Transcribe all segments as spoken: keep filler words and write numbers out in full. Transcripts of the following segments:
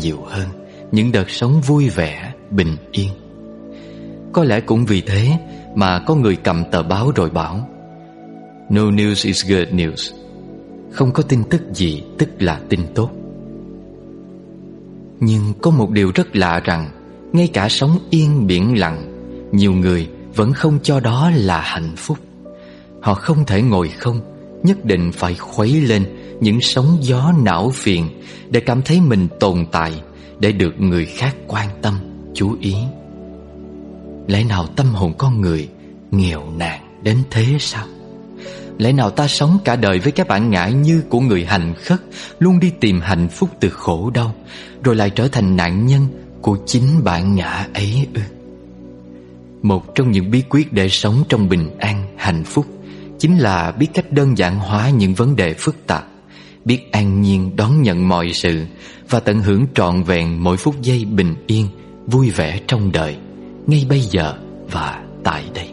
nhiều hơn những đợt sống vui vẻ, bình yên. Có lẽ cũng vì thế mà có người cầm tờ báo rồi bảo No news is good news. Không có tin tức gì tức là tin tốt. Nhưng có một điều rất lạ rằng ngay cả sống yên biển lặng, nhiều người vẫn không cho đó là hạnh phúc. Họ không thể ngồi không, nhất định phải khuấy lên những sóng gió não phiền để cảm thấy mình tồn tại, để được người khác quan tâm, chú ý. Lẽ nào tâm hồn con người nghèo nàn đến thế sao? Lẽ nào ta sống cả đời với cái bản ngã như của người hành khất, luôn đi tìm hạnh phúc từ khổ đau, rồi lại trở thành nạn nhân của chính bản ngã ấy ư? Một trong những bí quyết để sống trong bình an, hạnh phúc chính là biết cách đơn giản hóa những vấn đề phức tạp, biết an nhiên đón nhận mọi sự và tận hưởng trọn vẹn mỗi phút giây bình yên, vui vẻ trong đời, ngay bây giờ và tại đây.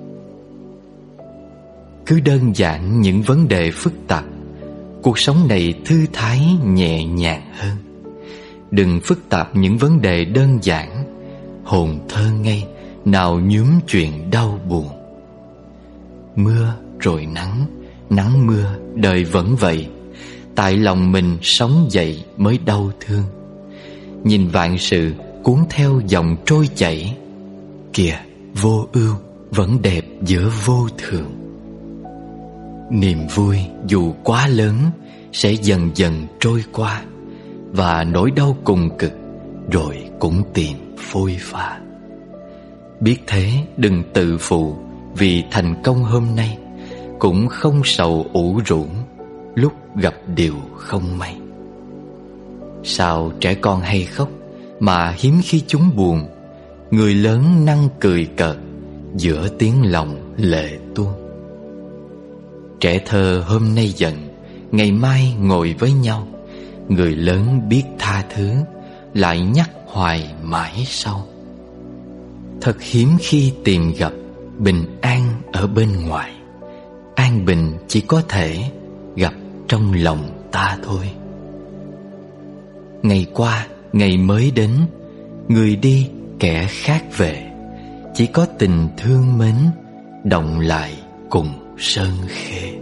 Cứ đơn giản những vấn đề phức tạp, cuộc sống này thư thái nhẹ nhàng hơn. Đừng phức tạp những vấn đề đơn giản, hồn thơ ngây nào nhuốm chuyện đau buồn. Mưa rồi nắng, nắng mưa đời vẫn vậy, tại lòng mình sống dậy mới đau thương. Nhìn vạn sự cuốn theo dòng trôi chảy, kìa vô ưu vẫn đẹp giữa vô thường. Niềm vui dù quá lớn sẽ dần dần trôi qua, và nỗi đau cùng cực rồi cũng tìm phôi pha. Biết thế đừng tự phụ vì thành công hôm nay, cũng không sầu ủ rũ lúc gặp điều không may. Sao trẻ con hay khóc mà hiếm khi chúng buồn, người lớn năng cười cợt giữa tiếng lòng lệ tuôn. Trẻ thơ hôm nay giận, ngày mai ngồi với nhau, người lớn biết tha thứ, lại nhắc hoài mãi sau. Thật hiếm khi tìm gặp bình an ở bên ngoài, an bình chỉ có thể gặp trong lòng ta thôi. Ngày qua ngày mới đến, người đi kẻ khác về, chỉ có tình thương mến động lại cùng sơn khê.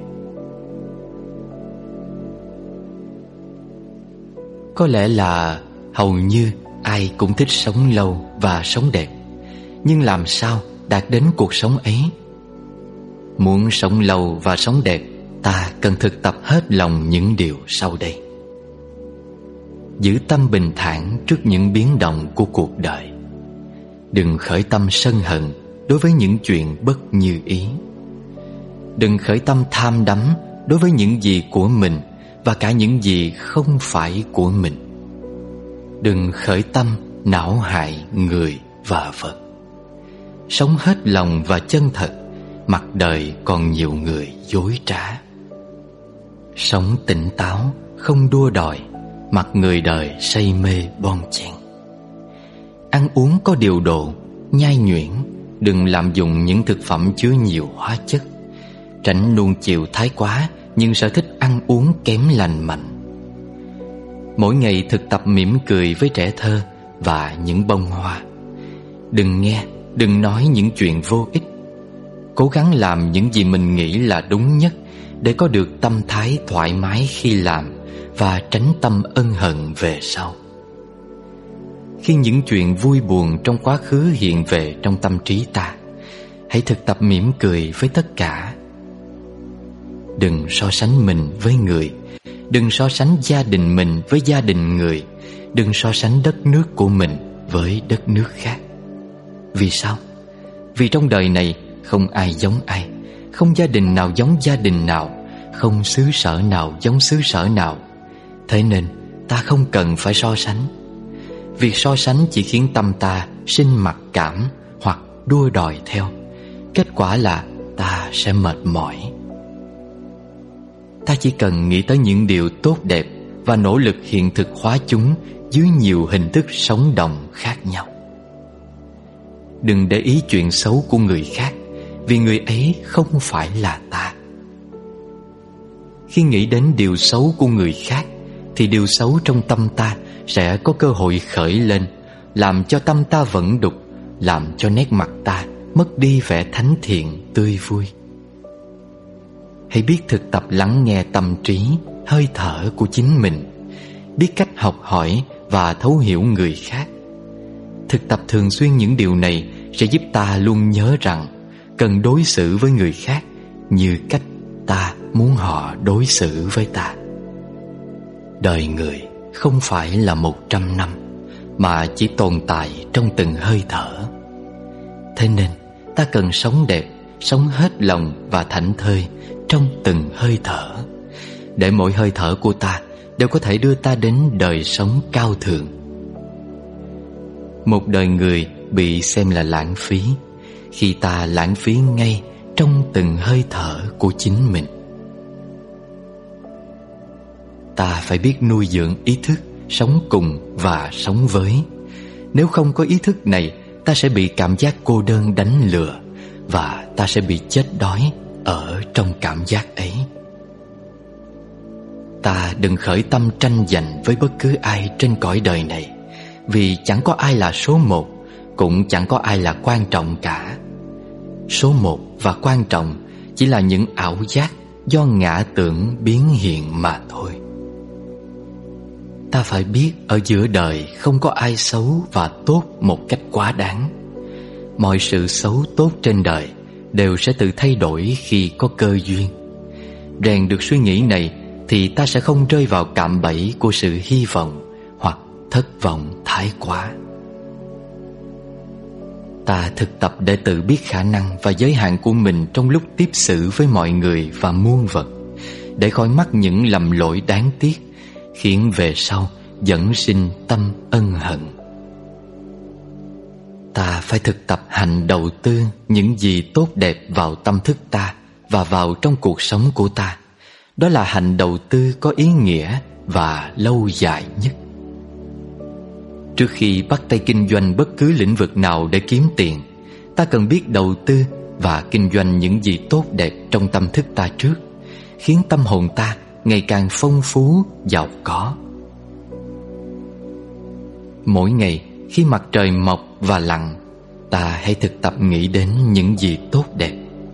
Có lẽ là hầu như ai cũng thích sống lâu và sống đẹp, nhưng làm sao đạt đến cuộc sống ấy? Muốn sống lâu và sống đẹp, ta cần thực tập hết lòng những điều sau đây. Giữ tâm bình thản trước những biến động của cuộc đời. Đừng khởi tâm sân hận đối với những chuyện bất như ý. Đừng khởi tâm tham đắm đối với những gì của mình và cả những gì không phải của mình. Đừng khởi tâm não hại người và vật. Sống hết lòng và chân thật, mặc đời còn nhiều người dối trá. Sống tỉnh táo, không đua đòi, mặc người đời say mê bon chen. Ăn uống có điều độ, nhai nhuyễn, đừng lạm dụng những thực phẩm chứa nhiều hóa chất. Tránh nuông chiều thái quá nhưng sở thích ăn uống kém lành mạnh. Mỗi ngày thực tập mỉm cười với trẻ thơ và những bông hoa. Đừng nghe, đừng nói những chuyện vô ích. Cố gắng làm những gì mình nghĩ là đúng nhất để có được tâm thái thoải mái khi làm và tránh tâm ân hận về sau. Khi những chuyện vui buồn trong quá khứ hiện về trong tâm trí ta, hãy thực tập mỉm cười với tất cả. Đừng so sánh mình với người, đừng so sánh gia đình mình với gia đình người, đừng so sánh đất nước của mình với đất nước khác. Vì sao? Vì trong đời này không ai giống ai, không gia đình nào giống gia đình nào, không xứ sở nào giống xứ sở nào. Thế nên ta không cần phải so sánh. Việc so sánh chỉ khiến tâm ta sinh mặc cảm hoặc đua đòi theo. Kết quả là ta sẽ mệt mỏi. Ta chỉ cần nghĩ tới những điều tốt đẹp và nỗ lực hiện thực hóa chúng dưới nhiều hình thức sống động khác nhau. Đừng để ý chuyện xấu của người khác, vì người ấy không phải là ta. Khi nghĩ đến điều xấu của người khác, thì điều xấu trong tâm ta sẽ có cơ hội khởi lên, làm cho tâm ta vẫn đục, làm cho nét mặt ta mất đi vẻ thánh thiện tươi vui. Hãy biết thực tập lắng nghe tâm trí, hơi thở của chính mình, biết cách học hỏi và thấu hiểu người khác. Thực tập thường xuyên những điều này sẽ giúp ta luôn nhớ rằng cần đối xử với người khác như cách ta muốn họ đối xử với ta. Đời người không phải là một trăm năm, mà chỉ tồn tại trong từng hơi thở. Thế nên ta cần sống đẹp, sống hết lòng và thảnh thơi trong từng hơi thở, để mỗi hơi thở của ta đều có thể đưa ta đến đời sống cao thượng. Một đời người bị xem là lãng phí khi ta lãng phí ngay trong từng hơi thở của chính mình. Ta phải biết nuôi dưỡng ý thức sống cùng và sống với. Nếu không có ý thức này, ta sẽ bị cảm giác cô đơn đánh lừa, và ta sẽ bị chết đói ở trong cảm giác ấy. Ta đừng khởi tâm tranh giành với bất cứ ai trên cõi đời này, vì chẳng có ai là số một, cũng chẳng có ai là quan trọng cả. Số một và quan trọng chỉ là những ảo giác do ngã tưởng biến hiện mà thôi. Ta phải biết ở giữa đời không có ai xấu và tốt một cách quá đáng. Mọi sự xấu tốt trên đời đều sẽ tự thay đổi khi có cơ duyên. Rèn được suy nghĩ này thì ta sẽ không rơi vào cạm bẫy của sự hy vọng hoặc thất vọng thái quá. Ta thực tập để tự biết khả năng và giới hạn của mình trong lúc tiếp xử với mọi người và muôn vật, để khỏi mắc những lầm lỗi đáng tiếc, khiến về sau dẫn sinh tâm ân hận. Ta phải thực tập hành đầu tư những gì tốt đẹp vào tâm thức ta và vào trong cuộc sống của ta. Đó là hành đầu tư có ý nghĩa và lâu dài nhất. Trước khi bắt tay kinh doanh bất cứ lĩnh vực nào để kiếm tiền, ta cần biết đầu tư và kinh doanh những gì tốt đẹp trong tâm thức ta trước, khiến tâm hồn ta ngày càng phong phú, giàu có. Mỗi ngày khi mặt trời mọc và lặn, ta hãy thực tập nghĩ đến những gì tốt đẹp.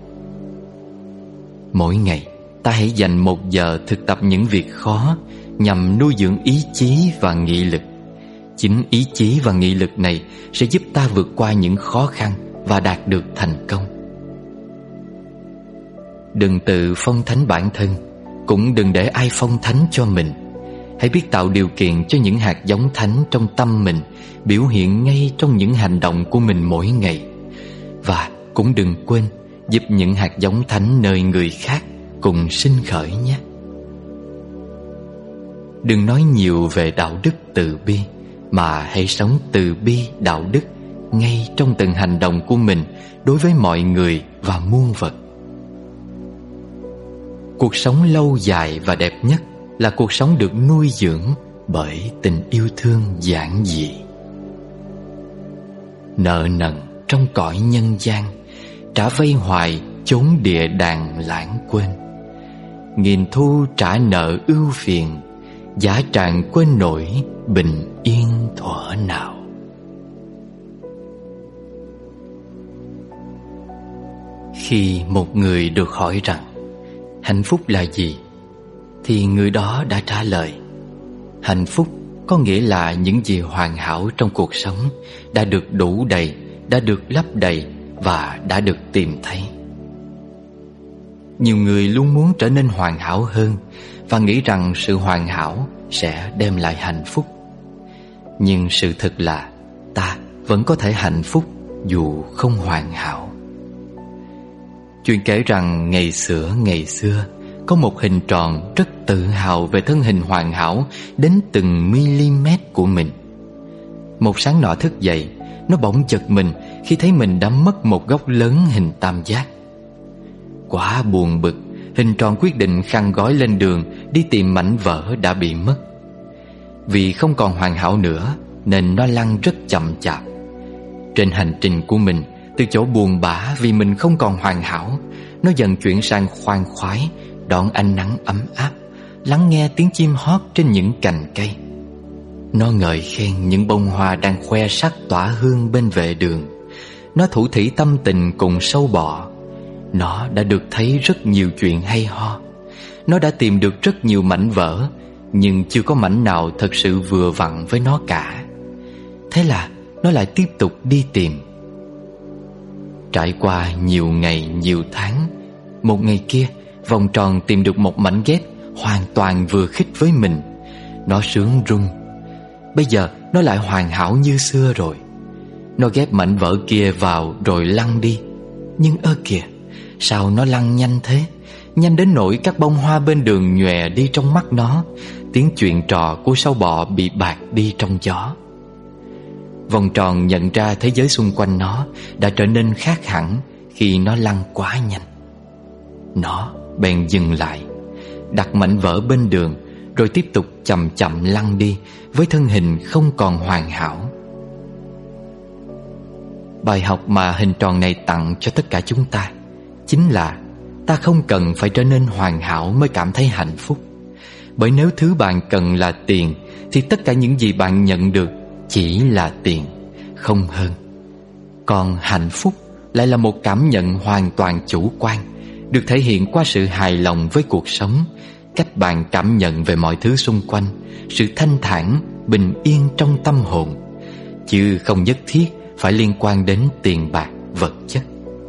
Mỗi ngày ta hãy dành một giờ thực tập những việc khó, nhằm nuôi dưỡng ý chí và nghị lực. Chính ý chí và nghị lực này sẽ giúp ta vượt qua những khó khăn và đạt được thành công. Đừng tự phong thánh bản thân, cũng đừng để ai phong thánh cho mình. Hãy biết tạo điều kiện cho những hạt giống thánh trong tâm mình biểu hiện ngay trong những hành động của mình mỗi ngày. Và cũng đừng quên giúp những hạt giống thánh nơi người khác cùng sinh khởi nhé. Đừng nói nhiều về đạo đức từ bi, mà hãy sống từ bi đạo đức ngay trong từng hành động của mình đối với mọi người và muôn vật. Cuộc sống lâu dài và đẹp nhất là cuộc sống được nuôi dưỡng bởi tình yêu thương giản dị. Nợ nần trong cõi nhân gian, trả vay hoài chốn địa đàng lãng quên. Nghìn thu trả nợ ưu phiền, giá tràng quên nổi bình yên thuở nào. Khi một người được hỏi rằng hạnh phúc là gì, thì người đó đã trả lời: hạnh phúc có nghĩa là những gì hoàn hảo trong cuộc sống đã được đủ đầy, đã được lấp đầy và đã được tìm thấy. Nhiều người luôn muốn trở nên hoàn hảo hơn và nghĩ rằng sự hoàn hảo sẽ đem lại hạnh phúc. Nhưng sự thật là ta vẫn có thể hạnh phúc dù không hoàn hảo. Chuyện kể rằng ngày xưa ngày xưa có một hình tròn rất tự hào về thân hình hoàn hảo đến từng mm của mình. Một sáng nọ thức dậy, nó bỗng chợt mình khi thấy mình đã mất một góc lớn hình tam giác. Quá buồn bực, hình tròn quyết định khăn gói lên đường đi tìm mảnh vỡ đã bị mất. Vì không còn hoàn hảo nữa nên nó lăn rất chậm chạp. Trên hành trình của mình, từ chỗ buồn bã vì mình không còn hoàn hảo, nó dần chuyển sang khoan khoái, đón ánh nắng ấm áp, lắng nghe tiếng chim hót trên những cành cây. Nó ngợi khen những bông hoa đang khoe sắc tỏa hương bên vệ đường. Nó thủ thỉ tâm tình cùng sâu bọ. Nó đã được thấy rất nhiều chuyện hay ho. Nó đã tìm được rất nhiều mảnh vỡ, nhưng chưa có mảnh nào thật sự vừa vặn với nó cả. Thế là nó lại tiếp tục đi tìm. Trải qua nhiều ngày, nhiều tháng, một ngày kia, vòng tròn tìm được một mảnh ghép hoàn toàn vừa khít với mình. Nó sướng rung. Bây giờ nó lại hoàn hảo như xưa rồi. Nó ghép mảnh vỡ kia vào rồi lăn đi. Nhưng ơ kìa, sao nó lăn nhanh thế? Nhanh đến nỗi các bông hoa bên đường nhòe đi trong mắt nó. Tiếng chuyện trò của sâu bọ bị bạt đi trong gió. Vòng tròn nhận ra thế giới xung quanh nó đã trở nên khác hẳn khi nó lăn quá nhanh. Nó bèn dừng lại, đặt mảnh vỡ bên đường, rồi tiếp tục chậm chậm lăn đi với thân hình không còn hoàn hảo. Bài học mà hình tròn này tặng cho tất cả chúng ta chính là ta không cần phải trở nên hoàn hảo mới cảm thấy hạnh phúc. Bởi nếu thứ bạn cần là tiền, thì tất cả những gì bạn nhận được chỉ là tiền, không hơn. Còn hạnh phúc lại là một cảm nhận hoàn toàn chủ quan, được thể hiện qua sự hài lòng với cuộc sống, cách bạn cảm nhận về mọi thứ xung quanh, sự thanh thản, bình yên trong tâm hồn, chứ không nhất thiết phải liên quan đến tiền bạc, vật chất.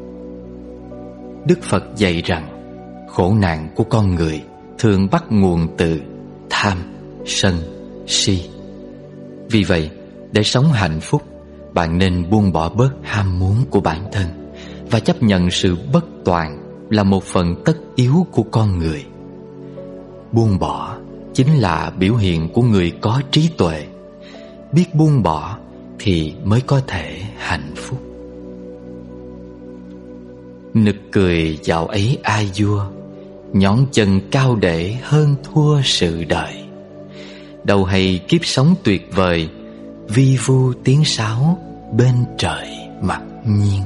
Đức Phật dạy rằng khổ nạn của con người thường bắt nguồn từ tham, sân, si. Vì vậy, để sống hạnh phúc, bạn nên buông bỏ bớt ham muốn của bản thân và chấp nhận sự bất toàn là một phần tất yếu của con người. Buông bỏ chính là biểu hiện của người có trí tuệ. Biết buông bỏ thì mới có thể hạnh phúc. Nực cười dạo ấy ai vua, nhón chân cao để hơn thua sự đời. Đâu hay kiếp sống tuyệt vời, vi vu tiếng sáo bên trời mặc nhiên.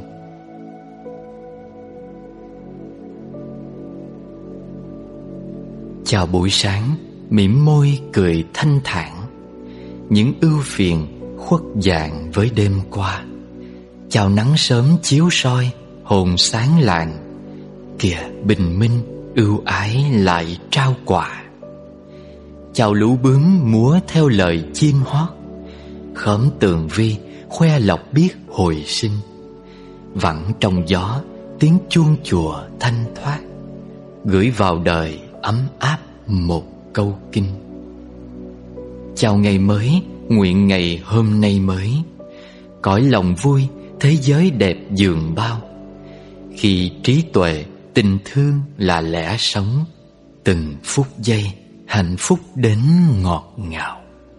Chào buổi sáng, mỉm môi cười thanh thản. Những ưu phiền khuất dạng với đêm qua. Chào nắng sớm chiếu soi, hồn sáng lạng. Kìa bình minh ưu ái lại trao quà. Chào lũ bướm múa theo lời chim hót. Khóm tường vi khoe lộc biết hồi sinh. Vẳng trong gió tiếng chuông chùa thanh thoát, gửi vào đời ấm áp một câu kinh. Chào ngày mới, nguyện ngày hôm nay mới. Cõi lòng vui, thế giới đẹp dường bao. Khi trí tuệ, tình thương là lẽ sống, từng phút giây hạnh phúc đến ngọt ngào.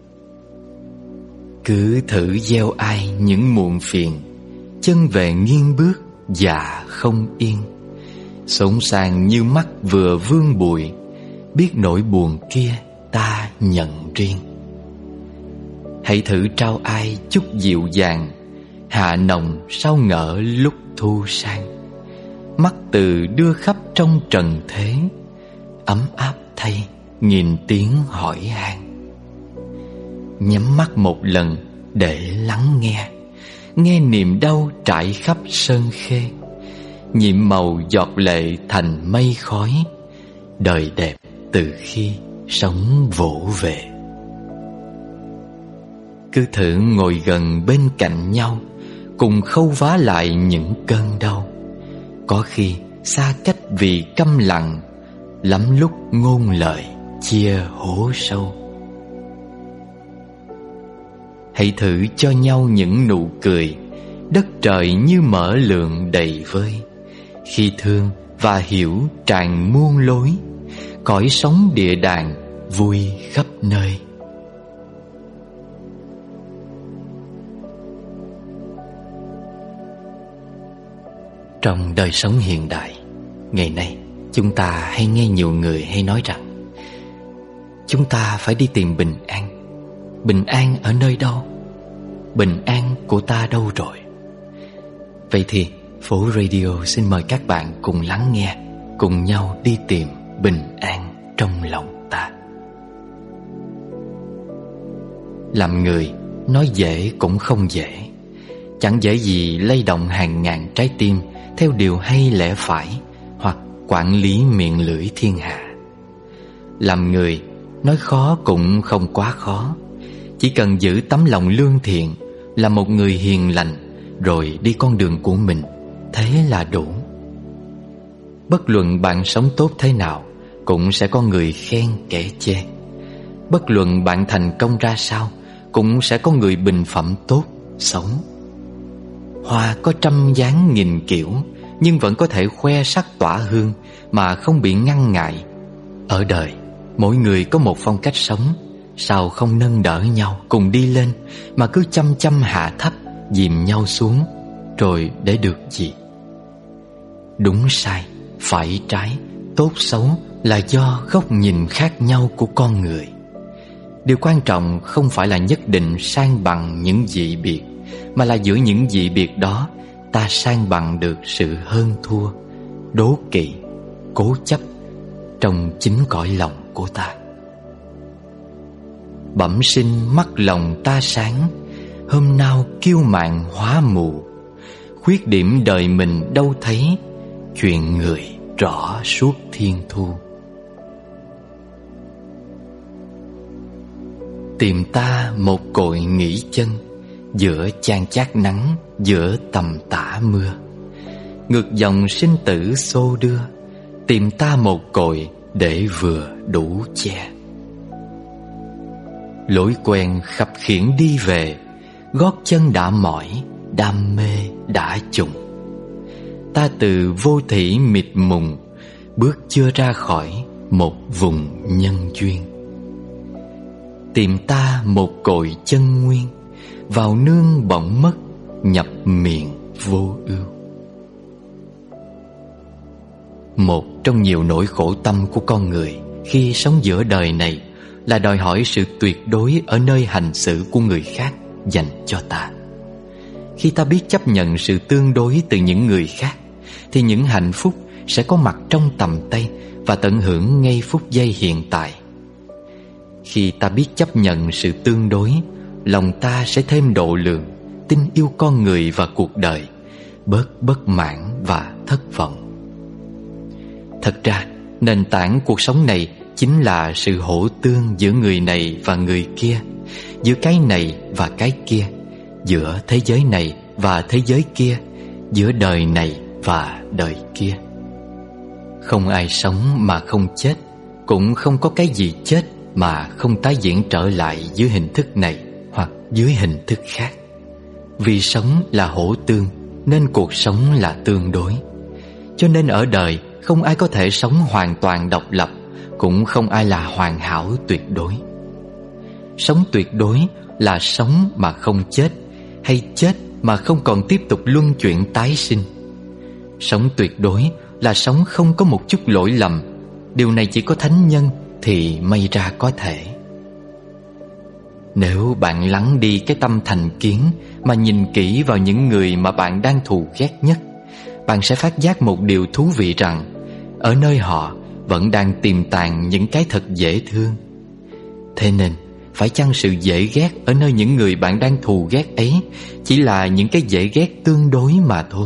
Cứ thử gieo ai những muộn phiền, chân về nghiêng bước dạ không yên. Sống sàng như mắt vừa vương bụi, biết nỗi buồn kia ta nhận riêng. Hãy thử trao ai chút dịu dàng, hạ nồng sao ngỡ lúc thu sang. Mắt từ đưa khắp trong trần thế, ấm áp thay nghìn tiếng hỏi han. Nhắm mắt một lần để lắng nghe, nghe niềm đau trải khắp sơn khê. Nhiệm màu giọt lệ thành mây khói, đời đẹp từ khi sống vỗ về. Cứ thử ngồi gần bên cạnh nhau, cùng khâu vá lại những cơn đau. Có khi xa cách vì câm lặng, lắm lúc ngôn lời chia hố sâu. Hãy thử cho nhau những nụ cười, đất trời như mở lượng đầy vơi. Khi thương và hiểu tràn muôn lối, cõi sống địa đàng vui khắp nơi. Trong đời sống hiện đại, ngày nay chúng ta hay nghe nhiều người hay nói rằng chúng ta phải đi tìm bình an. Bình an ở nơi đâu? Bình an của ta đâu rồi? Vậy thì Phổ Radio xin mời các bạn cùng lắng nghe, cùng nhau đi tìm bình an trong lòng ta. Làm người nói dễ cũng không dễ. Chẳng dễ gì lay động hàng ngàn trái tim theo điều hay lẽ phải, hoặc quản lý miệng lưỡi thiên hạ. Làm người nói khó cũng không quá khó. Chỉ cần giữ tấm lòng lương thiện, là một người hiền lành, rồi đi con đường của mình, thế là đủ. Bất luận bạn sống tốt thế nào, cũng sẽ có người khen kẻ chê. Bất luận bạn thành công ra sao, cũng sẽ có người bình phẩm tốt, xấu. Hoa có trăm dáng nghìn kiểu, nhưng vẫn có thể khoe sắc tỏa hương mà không bị ngăn ngại. Ở đời, mỗi người có một phong cách sống, sao không nâng đỡ nhau cùng đi lên, mà cứ chăm chăm hạ thấp, dìm nhau xuống, rồi để được gì? Đúng sai, phải trái, tốt xấu là do góc nhìn khác nhau của con người. Điều quan trọng không phải là nhất định san bằng những dị biệt, mà là giữa những dị biệt đó ta san bằng được sự hơn thua, đố kỵ, cố chấp trong chính cõi lòng của ta. Bẩm sinh mắt lòng ta sáng, hôm nào kiêu mạn hóa mù. Khuyết điểm đời mình đâu thấy, chuyện người rõ suốt thiên thu. Tìm ta một cội nghỉ chân, giữa chan chát nắng, giữa tầm tã mưa. Ngược dòng sinh tử xô đưa, tìm ta một cội để vừa đủ che. Lối quen khập khiễng đi về, gót chân đã mỏi, đam mê đã trùng. Ta từ vô thỉ mịt mùng, bước chưa ra khỏi một vùng nhân duyên. Tìm ta một cội chân nguyên, vào nương bỗng mất, nhập miệng vô ưu. Một trong nhiều nỗi khổ tâm của con người khi sống giữa đời này là đòi hỏi sự tuyệt đối ở nơi hành xử của người khác dành cho ta. Khi ta biết chấp nhận sự tương đối từ những người khác, thì những hạnh phúc sẽ có mặt trong tầm tay và tận hưởng ngay phút giây hiện tại. Khi ta biết chấp nhận sự tương đối, lòng ta sẽ thêm độ lượng, tin yêu con người và cuộc đời, bớt bất mãn và thất vọng. Thật ra, nền tảng cuộc sống này chính là sự hỗ tương giữa người này và người kia, giữa cái này và cái kia, giữa thế giới này và thế giới kia, giữa đời này và đời kia. Không ai sống mà không chết, cũng không có cái gì chết mà không tái diễn trở lại dưới hình thức này hoặc dưới hình thức khác. Vì sống là hỗ tương, nên cuộc sống là tương đối. Cho nên ở đời không ai có thể sống hoàn toàn độc lập, cũng không ai là hoàn hảo tuyệt đối. Sống tuyệt đối là sống mà không chết, hay chết mà không còn tiếp tục luân chuyển tái sinh. Sống tuyệt đối là sống không có một chút lỗi lầm. Điều này chỉ có thánh nhân thì may ra có thể. Nếu bạn lắng đi cái tâm thành kiến mà nhìn kỹ vào những người mà bạn đang thù ghét nhất, bạn sẽ phát giác một điều thú vị rằng ở nơi họ vẫn đang tiềm tàng những cái thật dễ thương. Thế nên phải chăng sự dễ ghét ở nơi những người bạn đang thù ghét ấy chỉ là những cái dễ ghét tương đối mà thôi?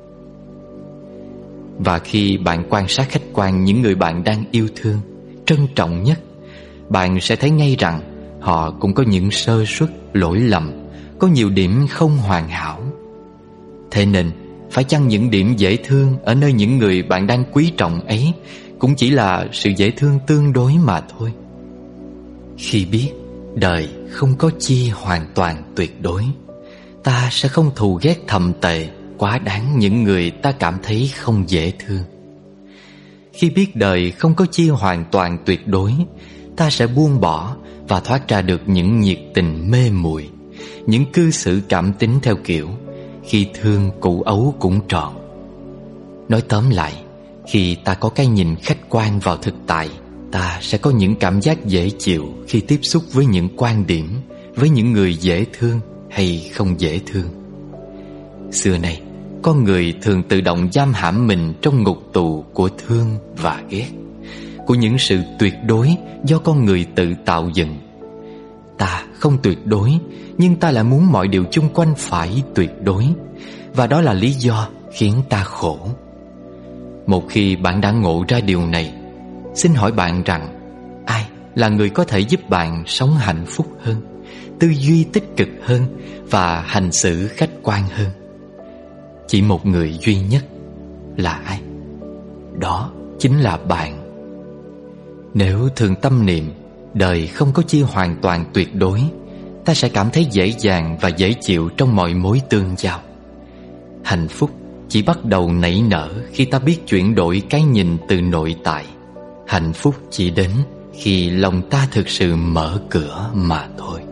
Và khi bạn quan sát khách quan những người bạn đang yêu thương, trân trọng nhất, bạn sẽ thấy ngay rằng họ cũng có những sơ suất, lỗi lầm, có nhiều điểm không hoàn hảo. Thế nên phải chăng những điểm dễ thương ở nơi những người bạn đang quý trọng ấy cũng chỉ là sự dễ thương tương đối mà thôi? Khi biết đời không có chi hoàn toàn tuyệt đối, ta sẽ không thù ghét thầm tệ quá đáng những người ta cảm thấy không dễ thương. Khi biết đời không có chi hoàn toàn tuyệt đối, ta sẽ buông bỏ và thoát ra được những nhiệt tình mê muội, những cư xử cảm tính theo kiểu khi thương cụ ấu cũng tròn. Nói tóm lại, khi ta có cái nhìn khách quan vào thực tại, ta sẽ có những cảm giác dễ chịu khi tiếp xúc với những quan điểm, với những người dễ thương hay không dễ thương. Xưa nay, con người thường tự động giam hãm mình trong ngục tù của thương và ghét, của những sự tuyệt đối do con người tự tạo dựng. ta không tuyệt đối, nhưng ta lại muốn mọi điều chung quanh phải tuyệt đối. Và đó là lý do khiến ta khổ. Một khi bạn đã ngộ ra điều này, xin hỏi bạn rằng ai là người có thể giúp bạn sống hạnh phúc hơn, tư duy tích cực hơn và hành xử khách quan hơn? Chỉ một người duy nhất. Là ai? Đó chính là bạn. Nếu thường tâm niệm đời không có chi hoàn toàn tuyệt đối, ta sẽ cảm thấy dễ dàng và dễ chịu trong mọi mối tương giao. Hạnh phúc chỉ bắt đầu nảy nở khi ta biết chuyển đổi cái nhìn từ nội tại. Hạnh phúc chỉ đến khi lòng ta thực sự mở cửa mà thôi.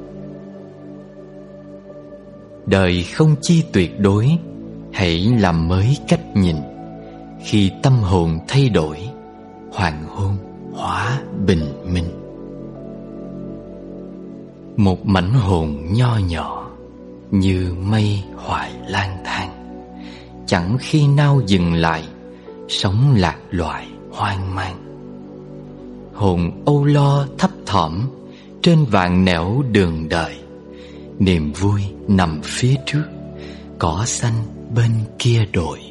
Đời không chi tuyệt đối, hãy làm mới cách nhìn. Khi tâm hồn thay đổi, hoàng hôn hóa bình minh. Một mảnh hồn nho nhỏ như mây hoài lang thang, chẳng khi nào dừng lại, sống lạc loài hoang mang. Hồn âu lo thấp thỏm trên vạn nẻo đường đời, niềm vui nằm phía trước, cỏ xanh bên kia đồi.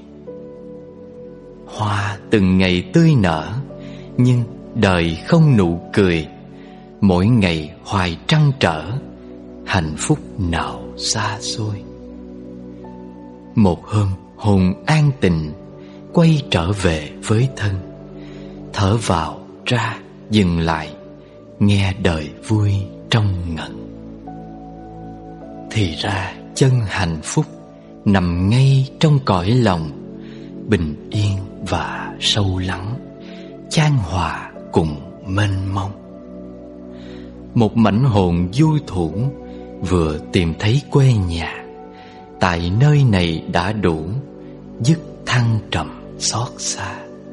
Hoa từng ngày tươi nở, nhưng đời không nụ cười. Mỗi ngày hoài trăn trở, hạnh phúc nào xa xôi. Một hôm hồn an tịnh, quay trở về với thân. Thở vào ra dừng lại, nghe đời vui trong ngẩn. Thì ra chân hạnh phúc nằm ngay trong cõi lòng, bình yên và sâu lắng, chan hòa cùng mênh mông. Một mảnh hồn du thủ vừa tìm thấy quê nhà, tại nơi này đã đủ, dứt thăng trầm xót xa.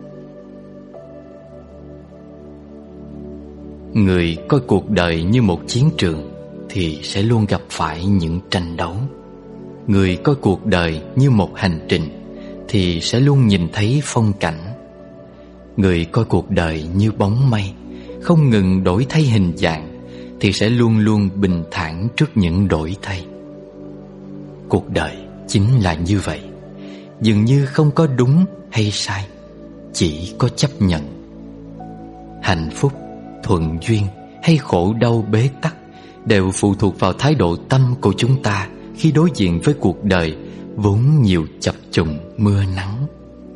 Người coi cuộc đời như một chiến trường thì sẽ luôn gặp phải những tranh đấu. Người coi cuộc đời như một hành trình thì sẽ luôn nhìn thấy phong cảnh. Người coi cuộc đời như bóng mây, không ngừng đổi thay hình dạng, thì sẽ luôn luôn bình thản trước những đổi thay. Cuộc đời chính là như vậy, dường như không có đúng hay sai, chỉ có chấp nhận. Hạnh phúc, thuận duyên hay khổ đau bế tắc đều phụ thuộc vào thái độ tâm của chúng ta khi đối diện với cuộc đời vốn nhiều chập trùng mưa nắng.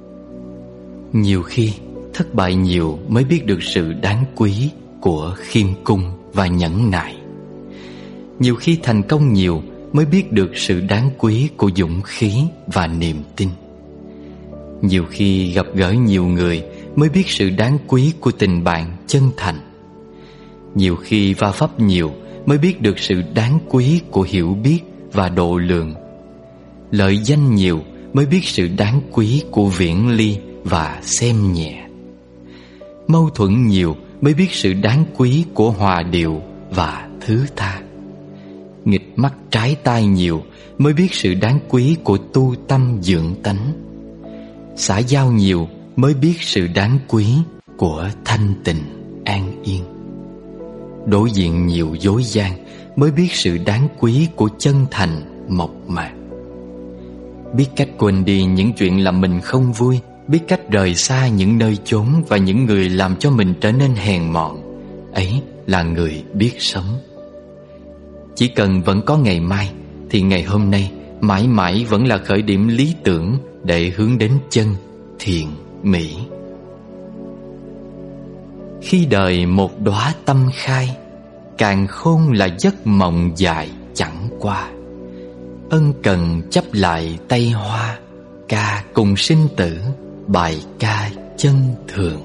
Nhiều khi thất bại nhiều mới biết được sự đáng quý của khiêm cung và nhẫn nại. Nhiều khi thành công nhiều mới biết được sự đáng quý của dũng khí và niềm tin. Nhiều khi gặp gỡ nhiều người mới biết sự đáng quý của tình bạn chân thành. Nhiều khi va vấp nhiều mới biết được sự đáng quý của hiểu biết và độ lượng. Lợi danh nhiều mới biết sự đáng quý của viễn ly và xem nhẹ. Mâu thuẫn nhiều mới biết sự đáng quý của hòa điệu và thứ tha. Nghịch mắt trái tai nhiều mới biết sự đáng quý của tu tâm dưỡng tánh. Xã giao nhiều mới biết sự đáng quý của thanh tịnh an yên. Đối diện nhiều dối gian mới biết sự đáng quý của chân thành mộc mạc. Biết cách quên đi những chuyện làm mình không vui, biết cách rời xa những nơi chốn và những người làm cho mình trở nên hèn mọn, ấy là người biết sống. Chỉ cần vẫn có ngày mai thì ngày hôm nay mãi mãi vẫn là khởi điểm lý tưởng để hướng đến chân thiện mỹ. Khi đời một đóa tâm khai, càng khôn là giấc mộng dài chẳng qua. Ân cần chấp lại tay hoa, ca cùng sinh tử, bài ca chân thường.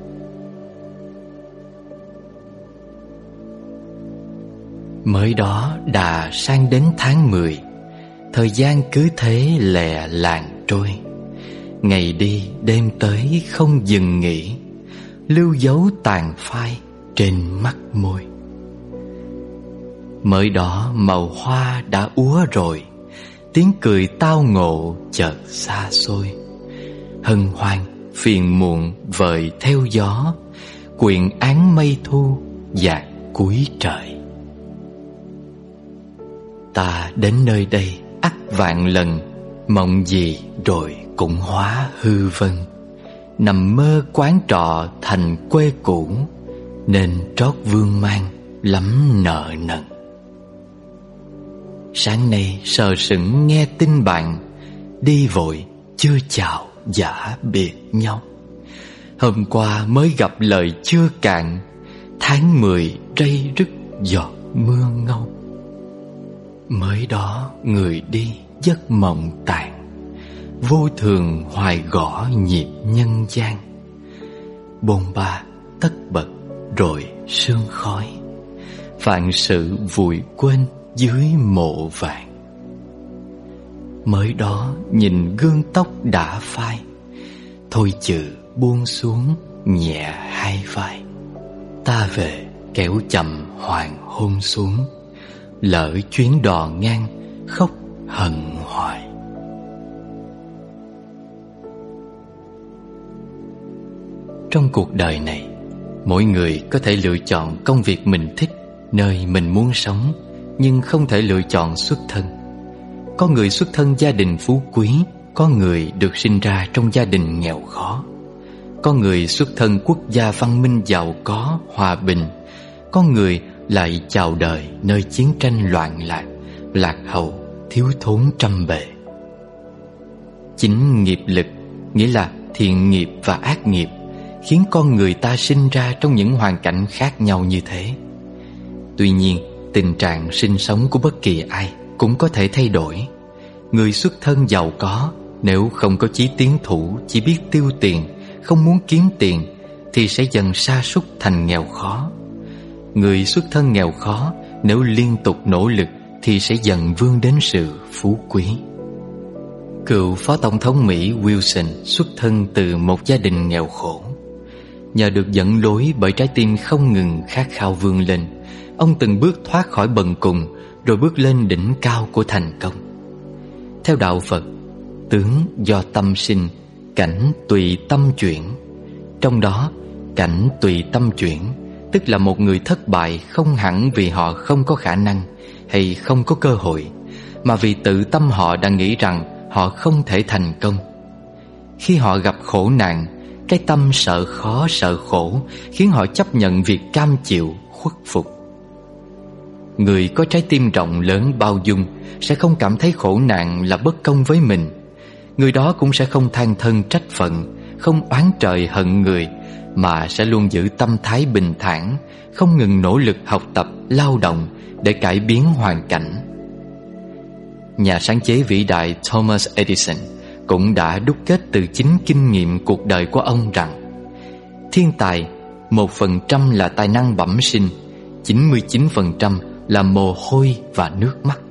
Mới đó đà sang đến tháng mười, thời gian cứ thế lẹ làng trôi. Ngày đi đêm tới không dừng nghỉ, lưu dấu tàn phai trên mắt môi. Mới đó màu hoa đã úa rồi, tiếng cười tao ngộ chợt xa xôi. Hân hoan phiền muộn vời theo gió, quyền án mây thu dạt cuối trời. Ta đến nơi đây ắt vạn lần, mộng gì rồi cũng hóa hư vân. Nằm mơ quán trọ thành quê cũ, nên trót vương mang lắm nợ nần. Sáng nay sờ sững nghe tin bạn, đi vội chưa chào đã biệt nhau. Hôm qua mới gặp lời chưa cạn, tháng mười rây rứt giọt mưa ngâu. Mới đó người đi giấc mộng tàn, vô thường hoài gõ nhịp nhân gian. Bôn ba tất bật rồi sương khói, vạn sự vùi quên dưới mộ vàng. Mới đó nhìn gương tóc đã phai, thôi chừ buông xuống nhẹ hai vai. Ta về kéo chậm hoàng hôn xuống, lỡ chuyến đò ngang khóc hận hoài. Trong cuộc đời này, mỗi người có thể lựa chọn công việc mình thích, nơi mình muốn sống, nhưng không thể lựa chọn xuất thân. Có người xuất thân gia đình phú quý, có người được sinh ra trong gia đình nghèo khó. Có người xuất thân quốc gia văn minh giàu có, hòa bình. Có người lại chào đời nơi chiến tranh loạn lạc, lạc hậu, thiếu thốn trăm bề. Chính nghiệp lực, nghĩa là thiện nghiệp và ác nghiệp, khiến con người ta sinh ra trong những hoàn cảnh khác nhau như thế. Tuy nhiên, tình trạng sinh sống của bất kỳ ai cũng có thể thay đổi. Người xuất thân giàu có, nếu không có chí tiến thủ, chỉ biết tiêu tiền, không muốn kiếm tiền, thì sẽ dần sa sút thành nghèo khó. Người xuất thân nghèo khó, nếu liên tục nỗ lực, thì sẽ dần vươn đến sự phú quý. Cựu Phó Tổng thống Mỹ Wilson xuất thân từ một gia đình nghèo khổ. Nhờ được dẫn lối bởi trái tim không ngừng khát khao vươn lên, ông từng bước thoát khỏi bần cùng, rồi bước lên đỉnh cao của thành công. Theo đạo Phật, tướng do tâm sinh, cảnh tùy tâm chuyển. Trong đó, cảnh tùy tâm chuyển tức là một người thất bại không hẳn vì họ không có khả năng hay không có cơ hội, mà vì tự tâm họ đã nghĩ rằng họ không thể thành công. Khi họ gặp khổ nạn, cái tâm sợ khó sợ khổ khiến họ chấp nhận việc cam chịu, khuất phục. Người có trái tim rộng lớn bao dung sẽ không cảm thấy khổ nạn là bất công với mình. Người đó cũng sẽ không than thân trách phận, không oán trời hận người, mà sẽ luôn giữ tâm thái bình thản, không ngừng nỗ lực học tập, lao động để cải biến hoàn cảnh. Nhà sáng chế vĩ đại Thomas Edison cũng đã đúc kết từ chính kinh nghiệm cuộc đời của ông rằng thiên tài một phần trăm là tài năng bẩm sinh, chín mươi chín phần trăm là mồ hôi và nước mắt.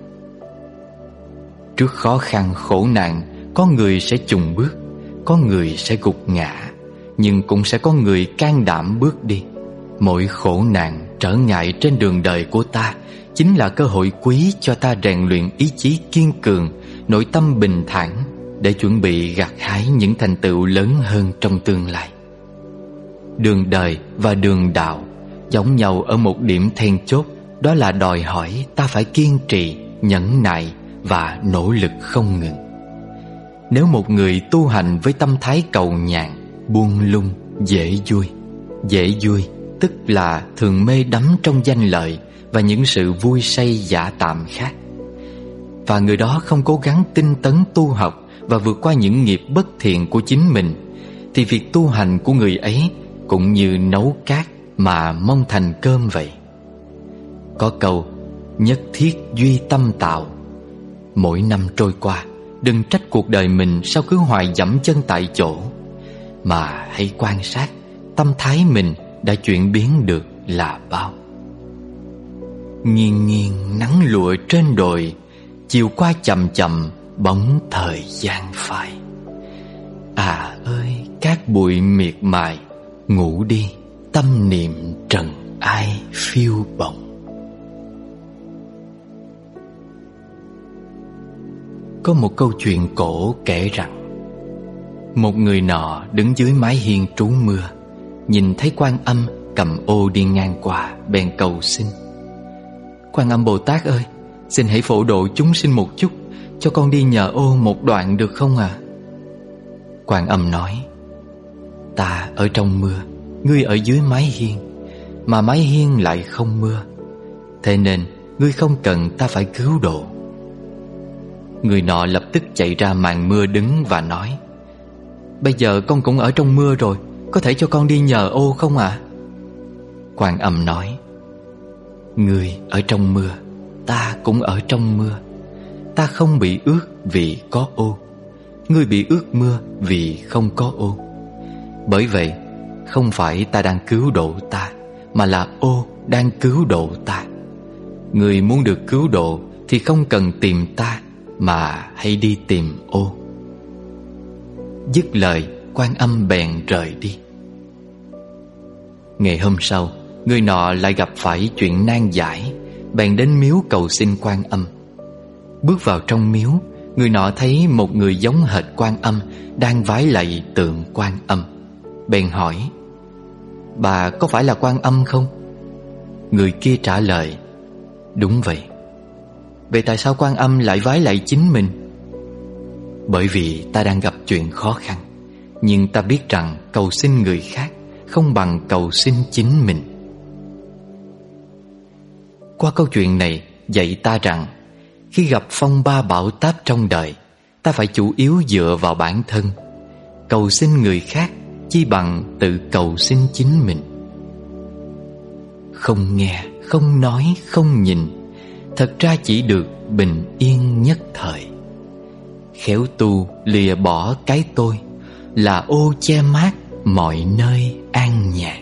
Trước khó khăn khổ nạn, có người sẽ chùn bước, có người sẽ gục ngã, nhưng cũng sẽ có người can đảm bước đi. Mỗi khổ nạn, trở ngại trên đường đời của ta chính là cơ hội quý cho ta rèn luyện ý chí kiên cường, nội tâm bình thản để chuẩn bị gặt hái những thành tựu lớn hơn trong tương lai. Đường đời và đường đạo giống nhau ở một điểm then chốt, đó là đòi hỏi ta phải kiên trì, nhẫn nại và nỗ lực không ngừng. Nếu một người tu hành với tâm thái cầu nhàn, buông lung, dễ vui Dễ vui tức là thường mê đắm trong danh lợi và những sự vui say giả tạm khác, và người đó không cố gắng tinh tấn tu học và vượt qua những nghiệp bất thiện của chính mình, thì việc tu hành của người ấy cũng như nấu cát mà mong thành cơm vậy. Có câu nhất thiết duy tâm tạo. Mỗi năm trôi qua, đừng trách cuộc đời mình sao cứ hoài dẫm chân tại chỗ, mà hãy quan sát tâm thái mình đã chuyển biến được là bao. Nghiêng nghiêng nắng lụa trên đồi, chiều qua chậm chậm bóng thời gian phai. À ơi cát bụi miệt mài, ngủ đi tâm niệm trần ai phiêu bồng. Có một câu chuyện cổ kể rằng, một người nọ đứng dưới mái hiên trú mưa, nhìn thấy Quan Âm cầm ô đi ngang qua, bèn cầu xin: Quan Âm Bồ Tát ơi, Xin hãy phổ độ chúng sinh một chút, cho con đi nhờ ô một đoạn được không ạ? À? Quan Âm nói: Ta ở trong mưa, ngươi ở dưới mái hiên, mà mái hiên lại không mưa, thế nên ngươi không cần ta phải cứu độ. Người nọ lập tức chạy ra màn mưa đứng và nói: Bây giờ con cũng ở trong mưa rồi, có thể cho con đi nhờ ô không ạ? À? Quan Âm nói: Ngươi ở trong mưa, ta cũng ở trong mưa. Ta không bị ướt vì có ô, ngươi bị ướt mưa vì không có ô. Bởi vậy, không phải ta đang cứu độ ta, mà là ô đang cứu độ ta. Người muốn được cứu độ thì không cần tìm ta, mà hãy đi tìm ô. Dứt lời, Quan Âm bèn rời đi. Ngày hôm sau, người nọ lại gặp phải chuyện nan giải, bèn đến miếu cầu xin Quan Âm. Bước vào trong miếu, người nọ thấy một người giống hệt Quan Âm đang vái lạy tượng Quan Âm, bèn hỏi: Bà có phải là Quan Âm không? Người kia trả lời: Đúng vậy. Vậy tại sao Quan Âm lại vái lạy chính mình? Bởi vì ta đang gặp chuyện khó khăn, nhưng ta biết rằng cầu xin người khác không bằng cầu xin chính mình. Qua câu chuyện này dạy ta rằng, khi gặp phong ba bão táp trong đời, ta phải chủ yếu dựa vào bản thân. Cầu xin người khác chi bằng tự cầu xin chính mình. Không nghe, không nói, không nhìn, thật ra chỉ được bình yên nhất thời. Khéo tu lìa bỏ cái tôi, là ô che mát mọi nơi an nhàn.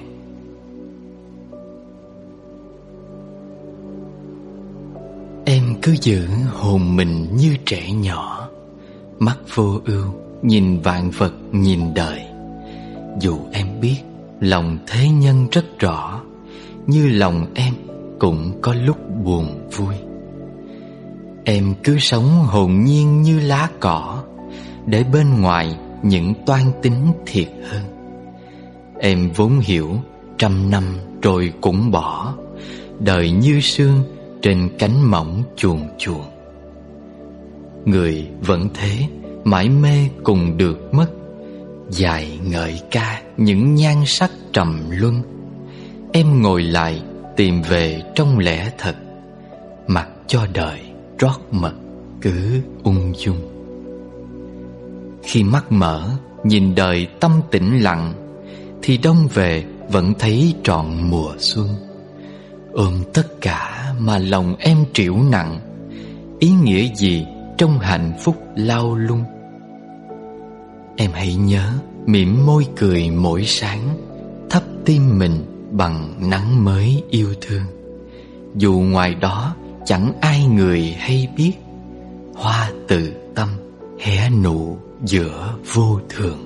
Em cứ giữ hồn mình như trẻ nhỏ, mắt vô ưu nhìn vạn vật nhìn đời. Dù em biết lòng thế nhân rất rõ, như lòng em cũng có lúc buồn vui. Em cứ sống hồn nhiên như lá cỏ, để bên ngoài những toan tính thiệt hơn. Em vốn hiểu trăm năm rồi cũng bỏ, đời như sương trên cánh mỏng chuồn chuồn. Người vẫn thế, mãi mê cùng được mất, dài ngợi ca những nhan sắc trầm luân. Em ngồi lại tìm về trong lẽ thật, mặc cho đời rót mật cứ ung dung. Khi mắt mở nhìn đời tâm tĩnh lặng, thì đông về vẫn thấy trọn mùa xuân. Ôm tất cả mà lòng em trĩu nặng, ý nghĩa gì trong hạnh phúc lao lung. Em hãy nhớ mỉm môi cười mỗi sáng, thắp tim mình bằng nắng mới yêu thương. Dù ngoài đó chẳng ai người hay biết, hoa từ tâm hé nụ giữa vô thường.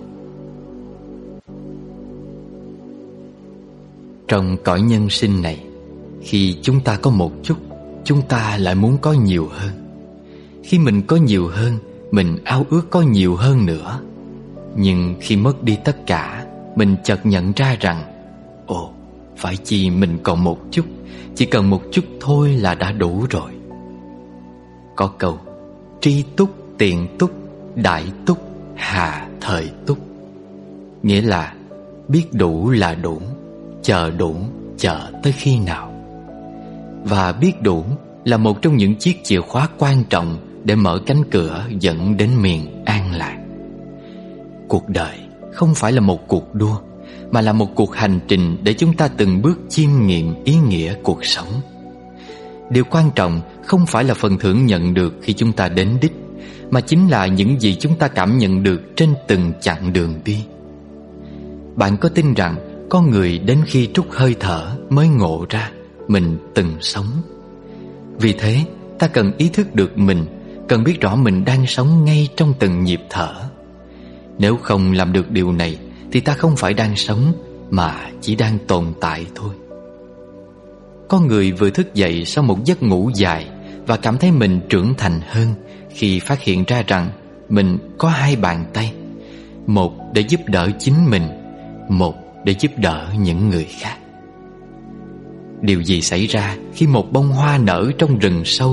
Trong cõi nhân sinh này, khi chúng ta có một chút, chúng ta lại muốn có nhiều hơn. Khi mình có nhiều hơn, mình ao ước có nhiều hơn nữa. Nhưng khi mất đi tất cả, mình chợt nhận ra rằng, ồ, phải chi mình còn một chút, chỉ cần một chút thôi là đã đủ rồi. Có câu, tri túc, tiện túc, đại túc, hà thời túc. Nghĩa là biết đủ là đủ, chờ đủ, chờ tới khi nào. Và biết đủ là một trong những chiếc chìa khóa quan trọng để mở cánh cửa dẫn đến miền an lạc. Cuộc đời không phải là một cuộc đua, mà là một cuộc hành trình để chúng ta từng bước chiêm nghiệm ý nghĩa cuộc sống. Điều quan trọng không phải là phần thưởng nhận được khi chúng ta đến đích, mà chính là những gì chúng ta cảm nhận được trên từng chặng đường đi. Bạn có tin rằng có người đến khi trút hơi thở mới ngộ ra mình từng sống? Vì thế, ta cần ý thức được mình, cần biết rõ mình đang sống ngay trong từng nhịp thở. Nếu không làm được điều này, thì ta không phải đang sống, mà chỉ đang tồn tại thôi. Có người vừa thức dậy sau một giấc ngủ dài và cảm thấy mình trưởng thành hơn khi phát hiện ra rằng mình có hai bàn tay, một để giúp đỡ chính mình, một để giúp đỡ những người khác. Điều gì xảy ra khi một bông hoa nở trong rừng sâu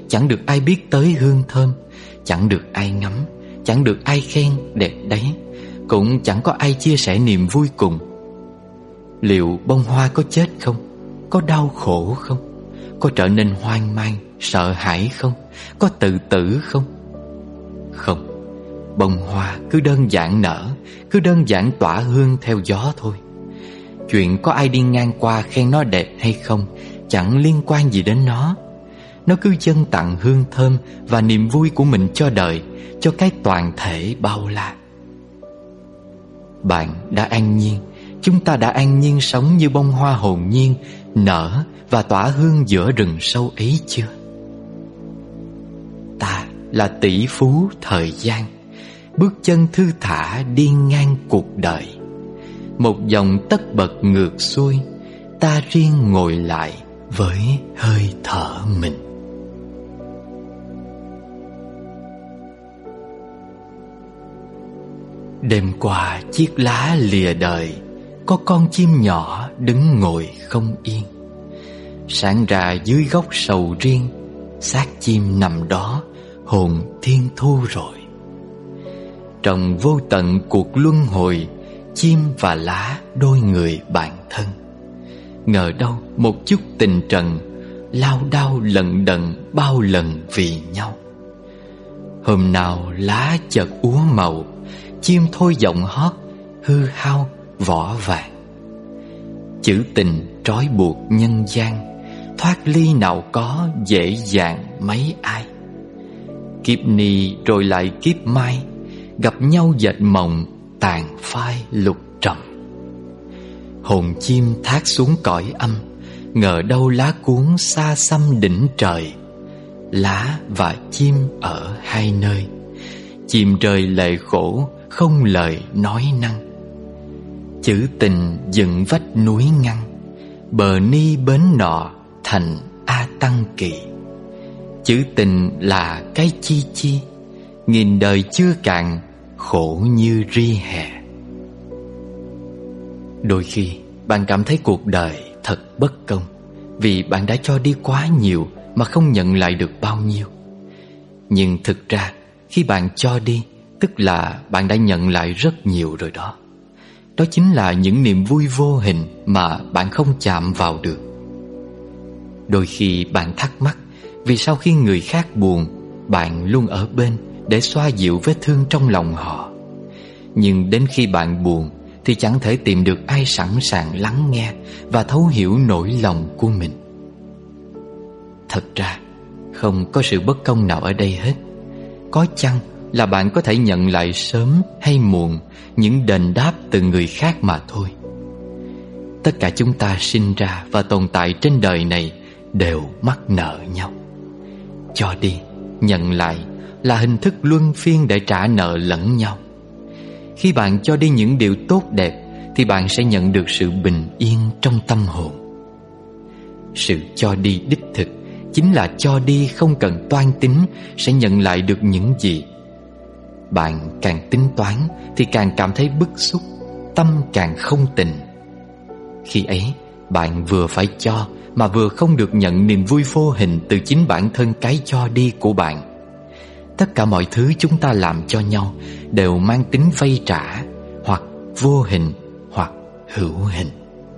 chẳng được ai biết tới hương thơm, chẳng được ai ngắm, chẳng được ai khen đẹp đấy, cũng chẳng có ai chia sẻ niềm vui cùng. Liệu bông hoa có chết không? Có đau khổ không? Có trở nên hoang mang, sợ hãi không? Có tự tử không? Không, bông hoa cứ đơn giản nở, cứ đơn giản tỏa hương theo gió thôi. Chuyện có ai đi ngang qua khen nó đẹp hay không chẳng liên quan gì đến nó. Nó cứ dâng tặng hương thơm và niềm vui của mình cho đời, cho cái toàn thể bao la. Bạn đã an nhiên, chúng ta đã an nhiên sống như bông hoa hồn nhiên nở và tỏa hương giữa rừng sâu ấy chưa? Ta là tỷ phú thời gian, bước chân thư thả đi ngang cuộc đời. Một dòng tất bật ngược xuôi, ta riêng ngồi lại với hơi thở mình. Đêm qua chiếc lá lìa đời, có con chim nhỏ đứng ngồi không yên. Sáng ra dưới gốc sầu riêng, xác chim nằm đó hồn thiên thu rồi. Trong vô tận cuộc luân hồi, chim và lá đôi người bạn thân. Ngờ đâu một chút tình trần, lao đao lận đận bao lần vì nhau. Hôm nào lá chợt úa màu, chim thôi giọng hót hư hao vỏ vàng. Chữ tình trói buộc nhân gian, thoát ly nào có dễ dàng mấy ai. Kiếp ni rồi lại kiếp mai, gặp nhau dệt mộng tàn phai lục trầm. Hồn chim thác xuống cõi âm, ngờ đâu lá cuốn xa xăm đỉnh trời. Lá và chim ở hai nơi, chim rơi lệ khổ không lời nói năng. Chữ tình dựng vách núi ngăn, bờ ni bến nọ thành A Tăng Kỳ. Chữ tình là cái chi chi, nghìn đời chưa cạn, khổ như ri hè. Đôi khi bạn cảm thấy cuộc đời thật bất công, vì bạn đã cho đi quá nhiều mà không nhận lại được bao nhiêu. Nhưng thực ra khi bạn cho đi, tức là bạn đã nhận lại rất nhiều rồi đó. Đó chính là những niềm vui vô hình mà bạn không chạm vào được. Đôi khi bạn thắc mắc vì sao khi người khác buồn, bạn luôn ở bên để xoa dịu vết thương trong lòng họ. Nhưng đến khi bạn buồn thì chẳng thể tìm được ai sẵn sàng lắng nghe và thấu hiểu nỗi lòng của mình. Thật ra không có sự bất công nào ở đây hết. Có chăng là bạn có thể nhận lại sớm hay muộn những đền đáp từ người khác mà thôi. Tất cả chúng ta sinh ra và tồn tại trên đời này đều mắc nợ nhau. Cho đi, nhận lại là hình thức luân phiên để trả nợ lẫn nhau. Khi bạn cho đi những điều tốt đẹp thì bạn sẽ nhận được sự bình yên trong tâm hồn. Sự cho đi đích thực chính là cho đi không cần toan tính sẽ nhận lại được những gì. Bạn càng tính toán thì càng cảm thấy bức xúc, tâm càng không tình. Khi ấy bạn vừa phải cho mà vừa không được nhận niềm vui vô hình từ chính bản thân cái cho đi của bạn. Tất cả mọi thứ chúng ta làm cho nhau đều mang tính vay trả, hoặc vô hình hoặc hữu hình.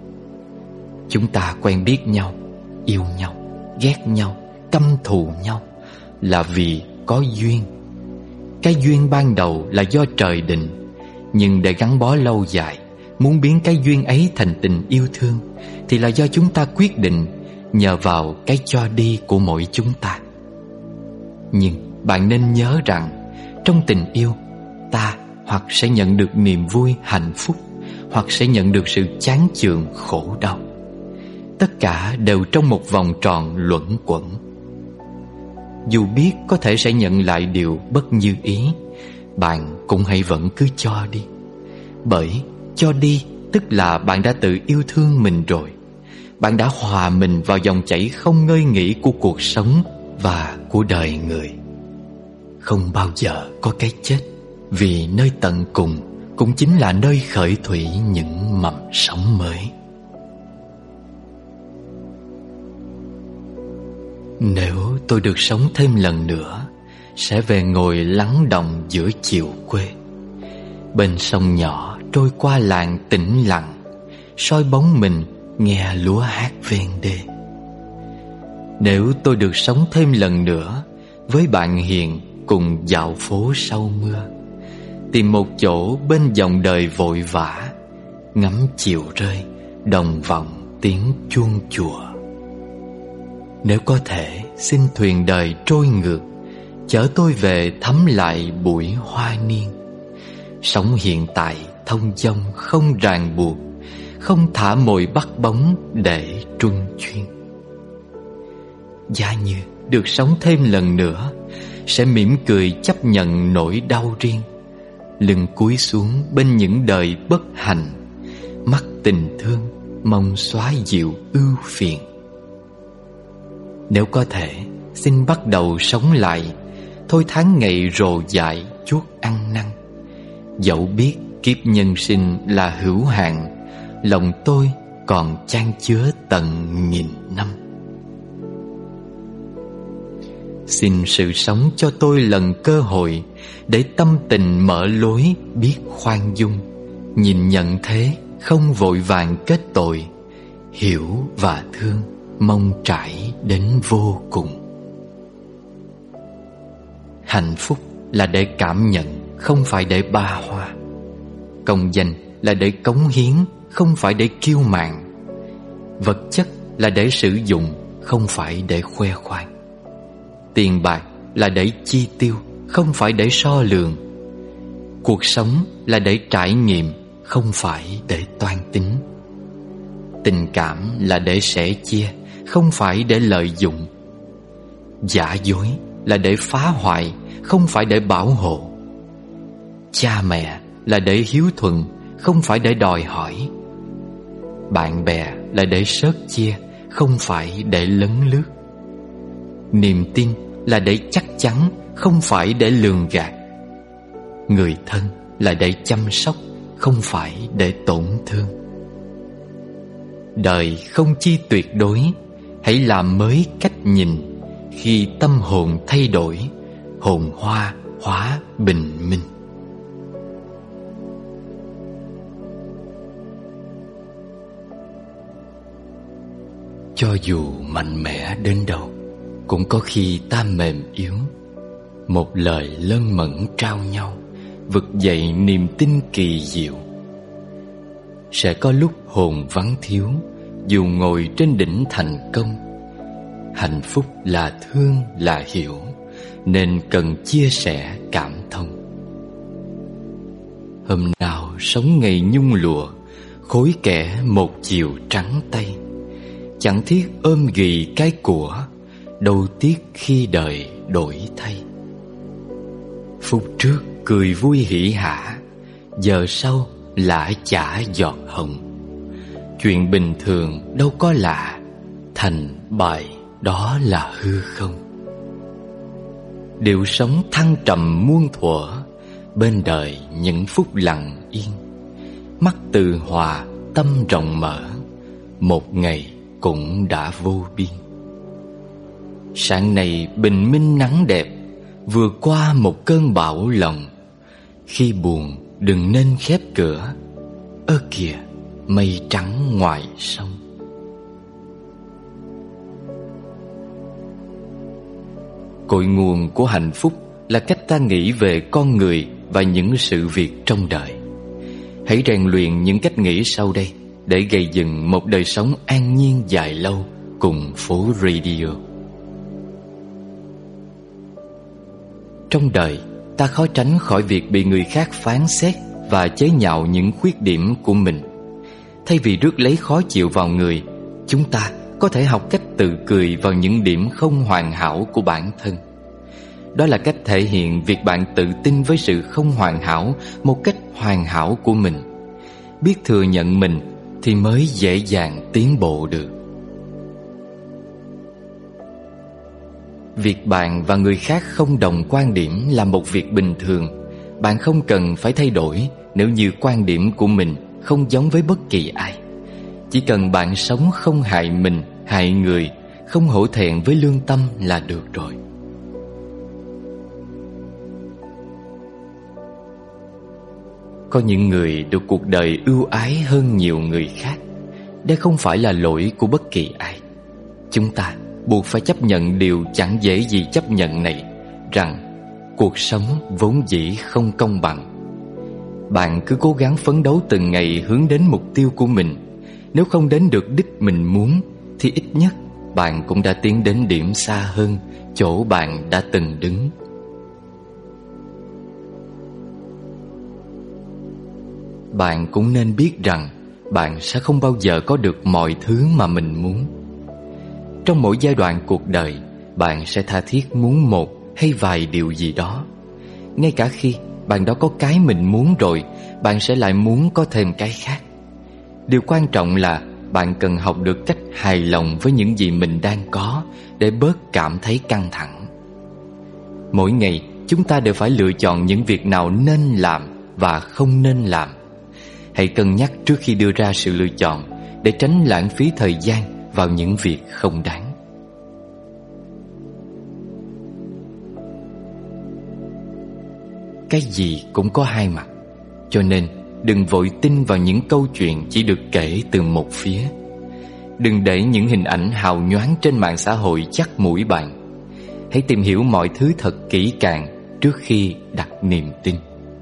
Chúng ta quen biết nhau, yêu nhau, ghét nhau, căm thù nhau là vì có duyên. Cái duyên ban đầu là do trời định, nhưng để gắn bó lâu dài, muốn biến cái duyên ấy thành tình yêu thương thì là do chúng ta quyết định nhờ vào cái cho đi của mỗi chúng ta. Nhưng bạn nên nhớ rằng trong tình yêu, ta hoặc sẽ nhận được niềm vui hạnh phúc, hoặc sẽ nhận được sự chán chường khổ đau. Tất cả đều trong một vòng tròn luẩn quẩn. Dù biết có thể sẽ nhận lại điều bất như ý, bạn cũng hãy vẫn cứ cho đi. Bởi cho đi tức là bạn đã tự yêu thương mình rồi. Bạn đã hòa mình vào dòng chảy không ngơi nghỉ của cuộc sống và của đời người. Không bao giờ có cái chết, vì nơi tận cùng cũng chính là nơi khởi thủy những mầm sống mới. Nếu tôi được sống thêm lần nữa, sẽ về ngồi lắng đọng giữa chiều quê. Bên sông nhỏ trôi qua làng tĩnh lặng, soi bóng mình nghe lúa hát ven đê. Nếu tôi được sống thêm lần nữa, với bạn hiền cùng dạo phố sau mưa, tìm một chỗ bên dòng đời vội vã, ngắm chiều rơi đồng vọng tiếng chuông chùa. Nếu có thể, xin thuyền đời trôi ngược, chở tôi về thắm lại buổi hoa niên. Sống hiện tại thông dong không ràng buộc, không thả mồi bắt bóng để truân chuyên. Giá như được sống thêm lần nữa, sẽ mỉm cười chấp nhận nỗi đau riêng, lưng cúi xuống bên những đời bất hạnh, mắt tình thương mong xóa dịu ưu phiền. Nếu có thể, xin bắt đầu sống lại, thôi tháng ngày rồ dại chuốt ăn năn. Dẫu biết kiếp nhân sinh là hữu hạn, lòng tôi còn chan chứa tận nghìn năm. Xin sự sống cho tôi lần cơ hội, để tâm tình mở lối biết khoan dung, nhìn nhận thế không vội vàng kết tội, hiểu và thương mong trải đến vô cùng. Hạnh phúc là để cảm nhận, không phải để ba hoa. Công danh là để cống hiến, không phải để kiêu mạn. Vật chất là để sử dụng, không phải để khoe khoang. Tiền bạc là để chi tiêu, không phải để so lường. Cuộc sống là để trải nghiệm, không phải để toan tính. Tình cảm là để sẻ chia, không phải để lợi dụng. Giả dối là để phá hoại, không phải để bảo hộ. Cha mẹ là để hiếu thuận, không phải để đòi hỏi. Bạn bè là để sớt chia, không phải để lấn lướt. Niềm tin là để chắc chắn, không phải để lường gạt. Người thân là để chăm sóc, không phải để tổn thương. Đời không chi tuyệt đối, hãy làm mới cách nhìn. Khi tâm hồn thay đổi, hồn hoa hóa bình minh. Cho dù mạnh mẽ đến đâu, cũng có khi ta mềm yếu. Một lời lân mẫn trao nhau, vực dậy niềm tin kỳ diệu. Sẽ có lúc hồn vắng thiếu, dù ngồi trên đỉnh thành công. Hạnh phúc là thương là hiểu, nên cần chia sẻ cảm thông. Hôm nào sống ngày nhung lụa, khối kẻ một chiều trắng tay. Chẳng thiết ôm ghì cái của, đâu tiếc khi đời đổi thay. Phút trước cười vui hỉ hả, giờ sau lã chả giọt hồng. Chuyện bình thường đâu có lạ, thành bại đó là hư không. Điệu sống thăng trầm muôn thuở, bên đời những phút lặng yên. Mắt từ hòa, tâm rộng mở, một ngày cũng đã vô biên. Sáng nay bình minh nắng đẹp, vừa qua một cơn bão lòng. Khi buồn đừng nên khép cửa, ơ kìa mây trắng ngoài sông. Cội nguồn của hạnh phúc là cách ta nghĩ về con người và những sự việc trong đời. Hãy rèn luyện những cách nghĩ sau đây để gây dựng một đời sống an nhiên dài lâu cùng Phố Radio. Trong đời, ta khó tránh khỏi việc bị người khác phán xét và chế nhạo những khuyết điểm của mình. Thay vì rước lấy khó chịu vào người, chúng ta có thể học cách tự cười vào những điểm không hoàn hảo của bản thân. Đó là cách thể hiện việc bạn tự tin với sự không hoàn hảo một cách hoàn hảo của mình. Biết thừa nhận mình thì mới dễ dàng tiến bộ được. Việc bạn và người khác không đồng quan điểm là một việc bình thường. Bạn không cần phải thay đổi nếu như quan điểm của mình không giống với bất kỳ ai. Chỉ cần bạn sống không hại mình, hại người, không hổ thẹn với lương tâm là được rồi. Có những người được cuộc đời ưu ái hơn nhiều người khác. Đây không phải là lỗi của bất kỳ ai. Chúng ta buộc phải chấp nhận điều chẳng dễ gì chấp nhận này, rằng cuộc sống vốn dĩ không công bằng. Bạn cứ cố gắng phấn đấu từng ngày hướng đến mục tiêu của mình. Nếu không đến được đích mình muốn, thì ít nhất bạn cũng đã tiến đến điểm xa hơn chỗ bạn đã từng đứng. Bạn cũng nên biết rằng bạn sẽ không bao giờ có được mọi thứ mà mình muốn. Trong mỗi giai đoạn cuộc đời, bạn sẽ tha thiết muốn một hay vài điều gì đó. Ngay cả khi bạn đã có cái mình muốn rồi, bạn sẽ lại muốn có thêm cái khác. Điều quan trọng là bạn cần học được cách hài lòng với những gì mình đang có, để bớt cảm thấy căng thẳng. Mỗi ngày chúng ta đều phải lựa chọn những việc nào nên làm và không nên làm. Hãy cân nhắc trước khi đưa ra sự lựa chọn, để tránh lãng phí thời gian vào những việc không đáng. Cái gì cũng có hai mặt, cho nên đừng vội tin vào những câu chuyện chỉ được kể từ một phía. Đừng để những hình ảnh hào nhoáng trên mạng xã hội dắt mũi bạn. Hãy tìm hiểu mọi thứ thật kỹ càng trước khi đặt niềm tin.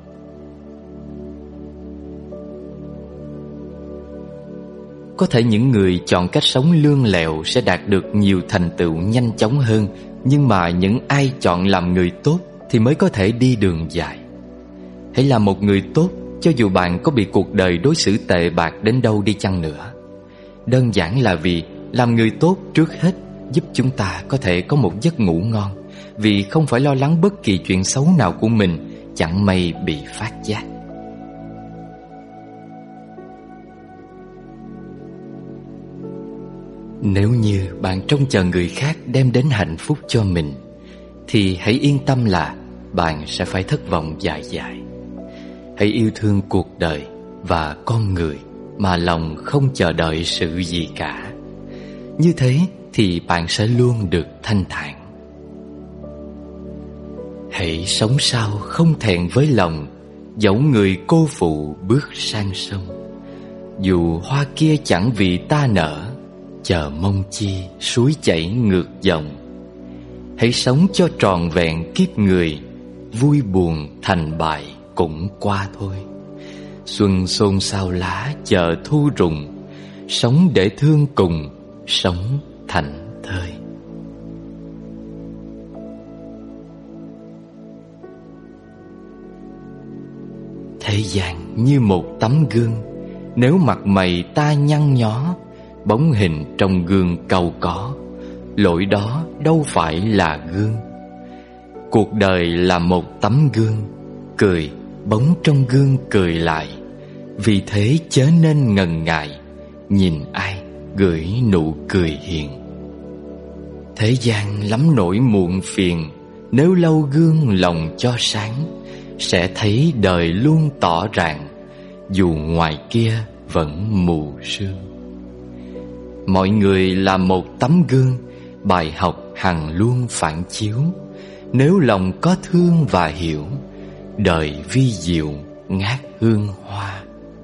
Có thể những người chọn cách sống lương lẹo sẽ đạt được nhiều thành tựu nhanh chóng hơn, nhưng mà những ai chọn làm người tốt thì mới có thể đi đường dài. Hãy làm một người tốt cho dù bạn có bị cuộc đời đối xử tệ bạc đến đâu đi chăng nữa. Đơn giản là vì làm người tốt trước hết giúp chúng ta có thể có một giấc ngủ ngon, vì không phải lo lắng bất kỳ chuyện xấu nào của mình chẳng may bị phát giác. Nếu như bạn trông chờ người khác đem đến hạnh phúc cho mình, thì hãy yên tâm là bạn sẽ phải thất vọng dài dài. Hãy yêu thương cuộc đời và con người mà lòng không chờ đợi sự gì cả. Như thế thì bạn sẽ luôn được thanh thản. Hãy sống sao không thẹn với lòng, dẫu người cô phụ bước sang sông. Dù hoa kia chẳng vì ta nở, chờ mong chi suối chảy ngược dòng. Hãy sống cho tròn vẹn kiếp người, vui buồn thành bại cũng qua thôi. Xuân xôn xao lá chờ thu rụng, sống để thương cùng, sống thảnh thơi. Thế gian như một tấm gương, nếu mặt mày ta nhăn nhó, bóng hình trong gương cau có, lỗi đó đâu phải là gương. Cuộc đời là một tấm gương, cười bóng trong gương cười lại. Vì thế chớ nên ngần ngại, nhìn ai gửi nụ cười hiền. Thế gian lắm nỗi muộn phiền, nếu lâu gương lòng cho sáng, sẽ thấy đời luôn tỏ ràng, dù ngoài kia vẫn mù sương. Mọi người là một tấm gương, bài học hằng luôn phản chiếu. Nếu lòng có thương và hiểu, đời vi diệu ngát hương hoa.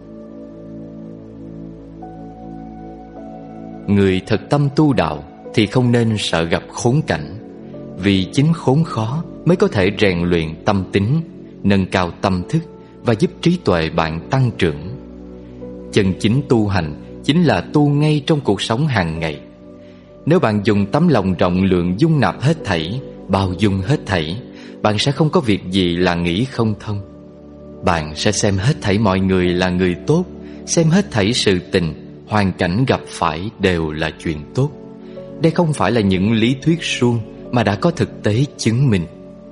Người thật tâm tu đạo thì không nên sợ gặp khốn cảnh, vì chính khốn khó mới có thể rèn luyện tâm tính, nâng cao tâm thức và giúp trí tuệ bạn tăng trưởng. Chân chính tu hành chính là tu ngay trong cuộc sống hàng ngày. Nếu bạn dùng tấm lòng rộng lượng dung nạp hết thảy, bao dung hết thảy, bạn sẽ không có việc gì là nghĩ không thông. Bạn sẽ xem hết thảy mọi người là người tốt, xem hết thảy sự tình, hoàn cảnh gặp phải đều là chuyện tốt. Đây không phải là những lý thuyết suông mà đã có thực tế chứng minh.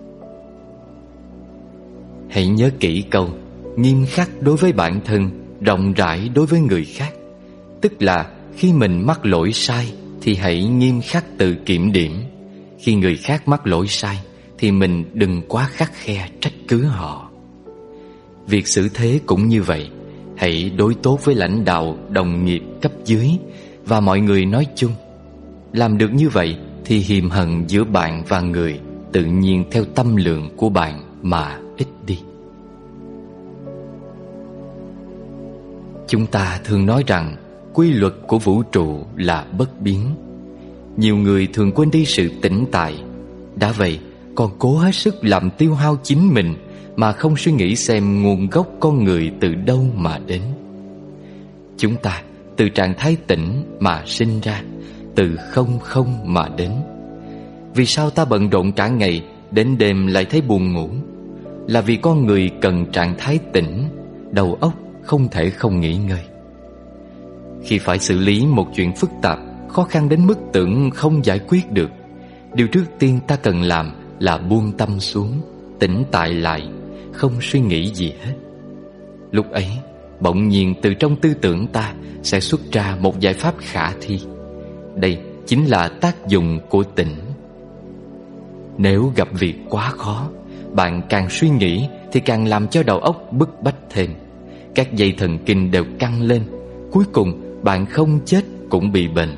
Hãy nhớ kỹ câu nghiêm khắc đối với bản thân, rộng rãi đối với người khác. Tức là khi mình mắc lỗi sai thì hãy nghiêm khắc tự kiểm điểm. Khi người khác mắc lỗi sai thì mình đừng quá khắt khe trách cứ họ. Việc xử thế cũng như vậy. Hãy đối tốt với lãnh đạo, đồng nghiệp, cấp dưới và mọi người nói chung. Làm được như vậy thì hiềm hận giữa bạn và người tự nhiên theo tâm lượng của bạn mà ít đi. Chúng ta thường nói rằng quy luật của vũ trụ là bất biến. Nhiều người thường quên đi sự tĩnh tại. Đã vậy còn cố hết sức làm tiêu hao chính mình mà không suy nghĩ xem nguồn gốc con người từ đâu mà đến. Chúng ta từ trạng thái tĩnh mà sinh ra, từ không không mà đến. Vì sao ta bận rộn cả ngày, đến đêm lại thấy buồn ngủ? Là vì con người cần trạng thái tĩnh, đầu óc không thể không nghỉ ngơi. Khi phải xử lý một chuyện phức tạp, khó khăn đến mức tưởng không giải quyết được, điều trước tiên ta cần làm là buông tâm xuống, tĩnh tại lại, không suy nghĩ gì hết. Lúc ấy, bỗng nhiên từ trong tư tưởng ta sẽ xuất ra một giải pháp khả thi. Đây chính là tác dụng của tĩnh. Nếu gặp việc quá khó, bạn càng suy nghĩ thì càng làm cho đầu óc bức bách thêm. Các dây thần kinh đều căng lên, cuối cùng bạn không chết cũng bị bệnh.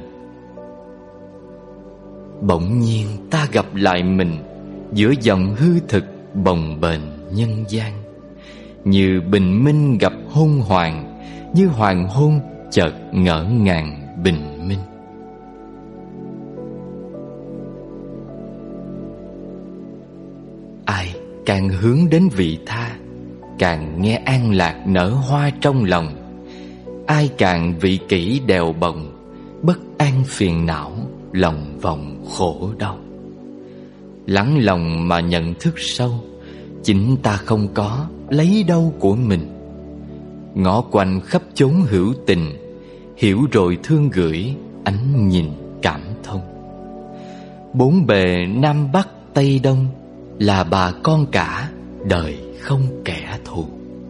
Bỗng nhiên ta gặp lại mình giữa dòng hư thực bồng bềnh nhân gian, như bình minh gặp hôn hoàng, như hoàng hôn chợt ngỡ ngàng bình minh. Ai càng hướng đến vị tha, càng nghe an lạc nở hoa trong lòng. Ai càng vị kỷ đèo bồng, bất an phiền não, lòng vòng khổ đau. Lắng lòng mà nhận thức sâu, chính ta không có lấy đâu của mình. Ngõ quanh khắp chốn hữu tình, hiểu rồi thương gửi, ánh nhìn cảm thông. Bốn bề Nam Bắc Tây Đông, là bà con cả, đời không kẻ thù.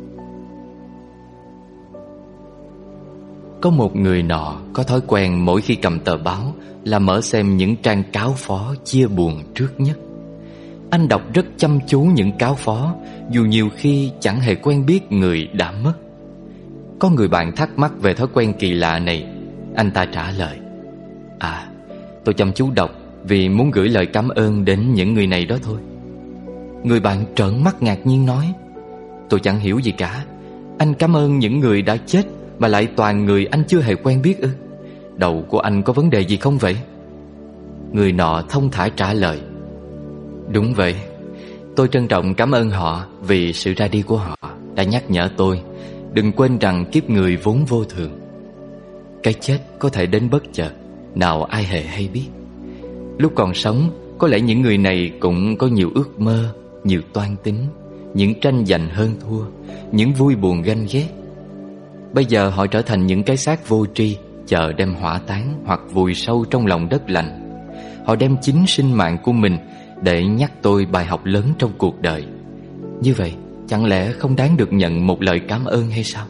Có một người nọ có thói quen mỗi khi cầm tờ báo là mở xem những trang cáo phó chia buồn trước nhất. Anh đọc rất chăm chú những cáo phó, dù nhiều khi chẳng hề quen biết người đã mất. Có người bạn thắc mắc về thói quen kỳ lạ này. Anh ta trả lời: À, tôi chăm chú đọc vì muốn gửi lời cảm ơn đến những người này đó thôi. Người bạn trợn mắt ngạc nhiên nói: Tôi chẳng hiểu gì cả. Anh cảm ơn những người đã chết mà lại toàn người anh chưa hề quen biết ư? Đầu của anh có vấn đề gì không vậy? Người nọ thông thả trả lời: Đúng vậy, tôi trân trọng cảm ơn họ vì sự ra đi của họ đã nhắc nhở tôi đừng quên rằng kiếp người vốn vô thường. Cái chết có thể đến bất chợt, nào ai hề hay biết. Lúc còn sống, có lẽ những người này cũng có nhiều ước mơ, nhiều toan tính, những tranh giành hơn thua, những vui buồn ganh ghét. Bây giờ họ trở thành những cái xác vô tri, chờ đem hỏa táng hoặc vùi sâu trong lòng đất lạnh. Họ đem chính sinh mạng của mình để nhắc tôi bài học lớn trong cuộc đời. Như vậy, chẳng lẽ không đáng được nhận một lời cảm ơn hay sao?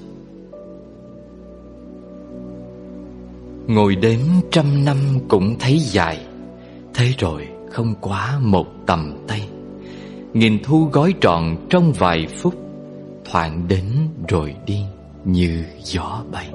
Ngồi đếm trăm năm cũng thấy dài, thế rồi không quá một tầm tay. Nghìn thu gói trọn trong vài phút, thoảng đến rồi đi như gió bay.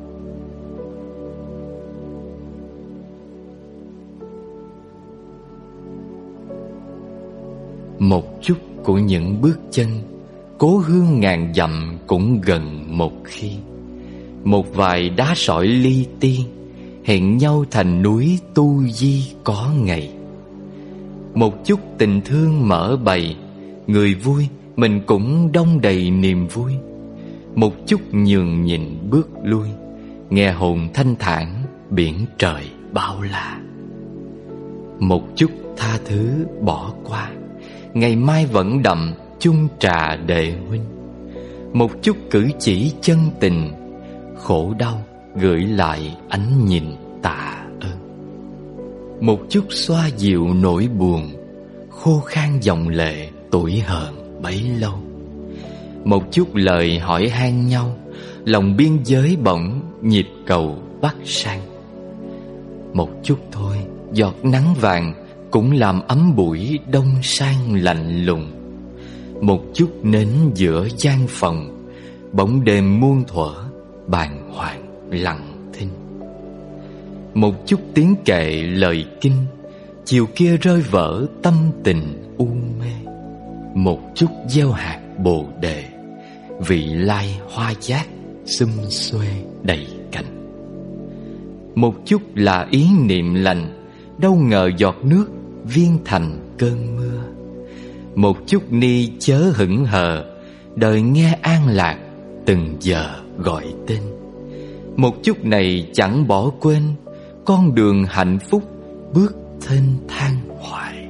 Một chút của những bước chân, cố hương ngàn dặm cũng gần một khi. Một vài đá sỏi li ti, hẹn nhau thành núi tu di có ngày. Một chút tình thương mở bày, người vui mình cũng đong đầy niềm vui. Một chút nhường nhịn bước lui, nghe hồn thanh thản biển trời bao la. Một chút tha thứ bỏ qua, ngày mai vẫn đậm chung trà đệ huynh. Một chút cử chỉ chân tình, khổ đau gửi lại ánh nhìn tạ ơn. Một chút xoa dịu nỗi buồn, khô khan dòng lệ tuổi hờn bấy lâu. Một chút lời hỏi han nhau, lòng biên giới bỗng nhịp cầu bắc sang. Một chút thôi, giọt nắng vàng cũng làm ấm buổi đông sang lạnh lùng. Một chút nến giữa gian phòng, bóng đêm muôn thuở bàng hoàng lặng thinh. một chút tiếng kệ lời kinh, chiều kia rơi vỡ tâm tình u mê. Một chút gieo hạt bồ đề, vị lai hoa giác xum xuê đầy cành. Một chút là ý niệm lành, đâu ngờ giọt nước viên thành cơn mưa. Một chút ni chớ hững hờ, đời nghe an lạc từng giờ gọi tên. Một chút này chẳng bỏ quên, con đường hạnh phúc bước thênh thang hoài.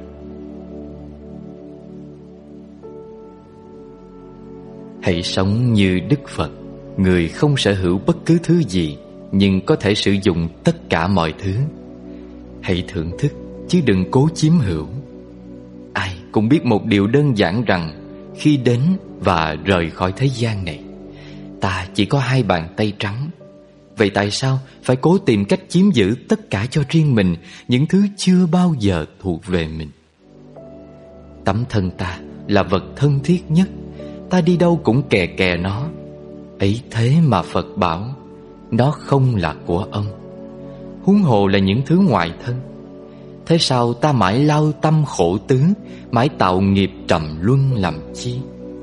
Hãy sống như Đức Phật, người không sở hữu bất cứ thứ gì, nhưng có thể sử dụng tất cả mọi thứ. Hãy thưởng thức chứ đừng cố chiếm hữu. Ai cũng biết một điều đơn giản rằng khi đến và rời khỏi thế gian này, ta chỉ có hai bàn tay trắng. Vậy tại sao phải cố tìm cách chiếm giữ tất cả cho riêng mình, những thứ chưa bao giờ thuộc về mình? Tấm thân ta là vật thân thiết nhất, ta đi đâu cũng kè kè nó. Ấy thế mà Phật bảo nó không là của ông, huống hồ là những thứ ngoại thân. Thế sao ta mãi lao tâm khổ tứ, mãi tạo nghiệp trầm luân làm chi?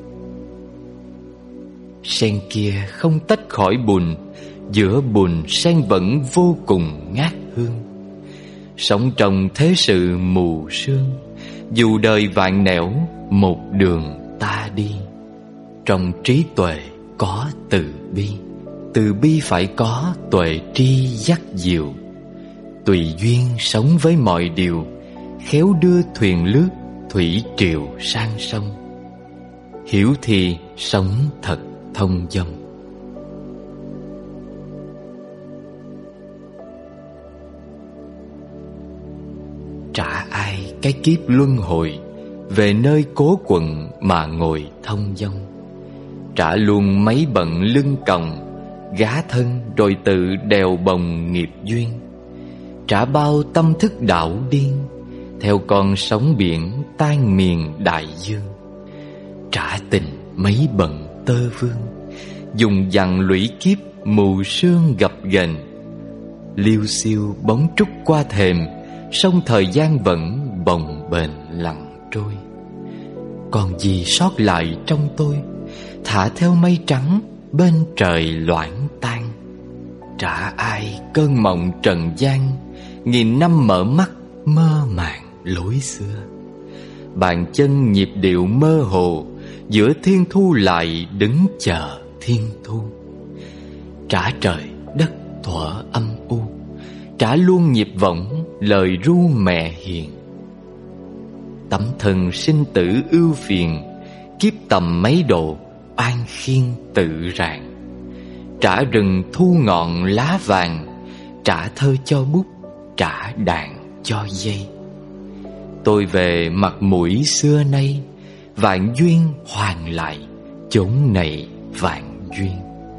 Sen kia không tách khỏi bùn, giữa bùn sen vẫn vô cùng ngát hương. Sống trong thế sự mù sương, dù đời vạn nẻo một đường ta đi. Trong trí tuệ có từ bi, từ bi phải có tuệ tri dắt dìu. Tùy duyên sống với mọi điều, khéo đưa thuyền lướt thủy triều sang sông. Hiểu thì sống thật thông dong. Trả ai cái kiếp luân hồi, về nơi cố quận mà ngồi thông dong. Trả luôn mấy bận lưng còng, gá thân rồi tự đèo bồng nghiệp duyên. Trả bao tâm thức đảo điên, theo con sóng biển tan miền đại dương. Trả tình mấy bận tơ vương, dùng dằn lũy kiếp mù sương gập ghềnh. Liêu xiêu bóng trúc qua thềm, sông thời gian vẫn bồng bềnh lặng trôi. Còn gì sót lại trong tôi, thả theo mây trắng bên trời loãng tan. Trả ai cơn mộng trần gian, nghìn năm mở mắt mơ màng lối xưa. Bàn chân nhịp điệu mơ hồ, giữa thiên thu lại đứng chờ thiên thu. Trả trời đất thuở âm u, trả luôn nhịp võng lời ru mẹ hiền. Tấm thân sinh tử ưu phiền, kiếp tầm mấy độ oan khiên tự ràng. Trả rừng thu ngọn lá vàng, trả thơ cho bút, trả đàn cho dây. Tôi về mặt mũi xưa nay, vạn duyên hoàn lại chốn này vạn duyên.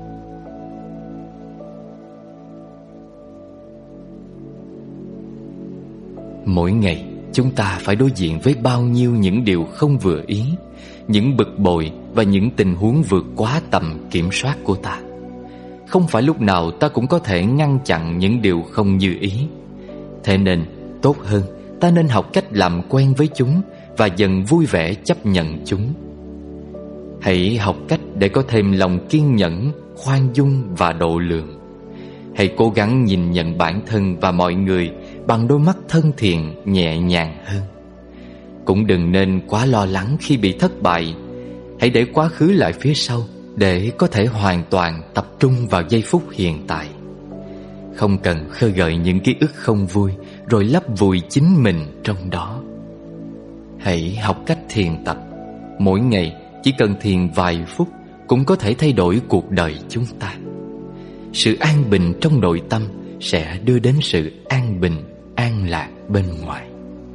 Mỗi ngày chúng ta phải đối diện với bao nhiêu những điều không vừa ý, những bực bội và những tình huống vượt quá tầm kiểm soát của ta. Không phải lúc nào ta cũng có thể ngăn chặn những điều không như ý. Thế nên tốt hơn ta nên học cách làm quen với chúng và dần vui vẻ chấp nhận chúng. Hãy học cách để có thêm lòng kiên nhẫn, khoan dung và độ lượng. Hãy cố gắng nhìn nhận bản thân và mọi người bằng đôi mắt thân thiện, nhẹ nhàng hơn. Cũng đừng nên quá lo lắng khi bị thất bại. Hãy để quá khứ lại phía sau để có thể hoàn toàn tập trung vào giây phút hiện tại. Không cần khơi gợi những ký ức không vui rồi lấp vùi chính mình trong đó. Hãy học cách thiền tập. Mỗi ngày chỉ cần thiền vài phút cũng có thể thay đổi cuộc đời chúng ta. Sự an bình trong nội tâm sẽ đưa đến sự an bình, an lạc bên ngoài.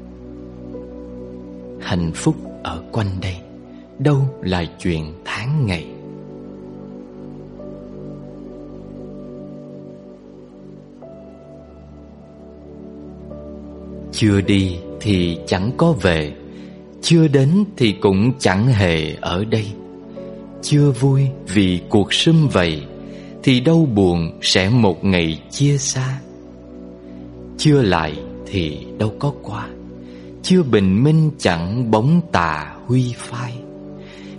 Hạnh phúc ở quanh đây, đâu là chuyện tháng ngày. Chưa đi thì chẳng có về, chưa đến thì cũng chẳng hề ở đây. Chưa vui vì cuộc sum vầy, thì đâu buồn sẽ một ngày chia xa. chưa lại thì đâu có qua, chưa bình minh chẳng bóng tà huy phai.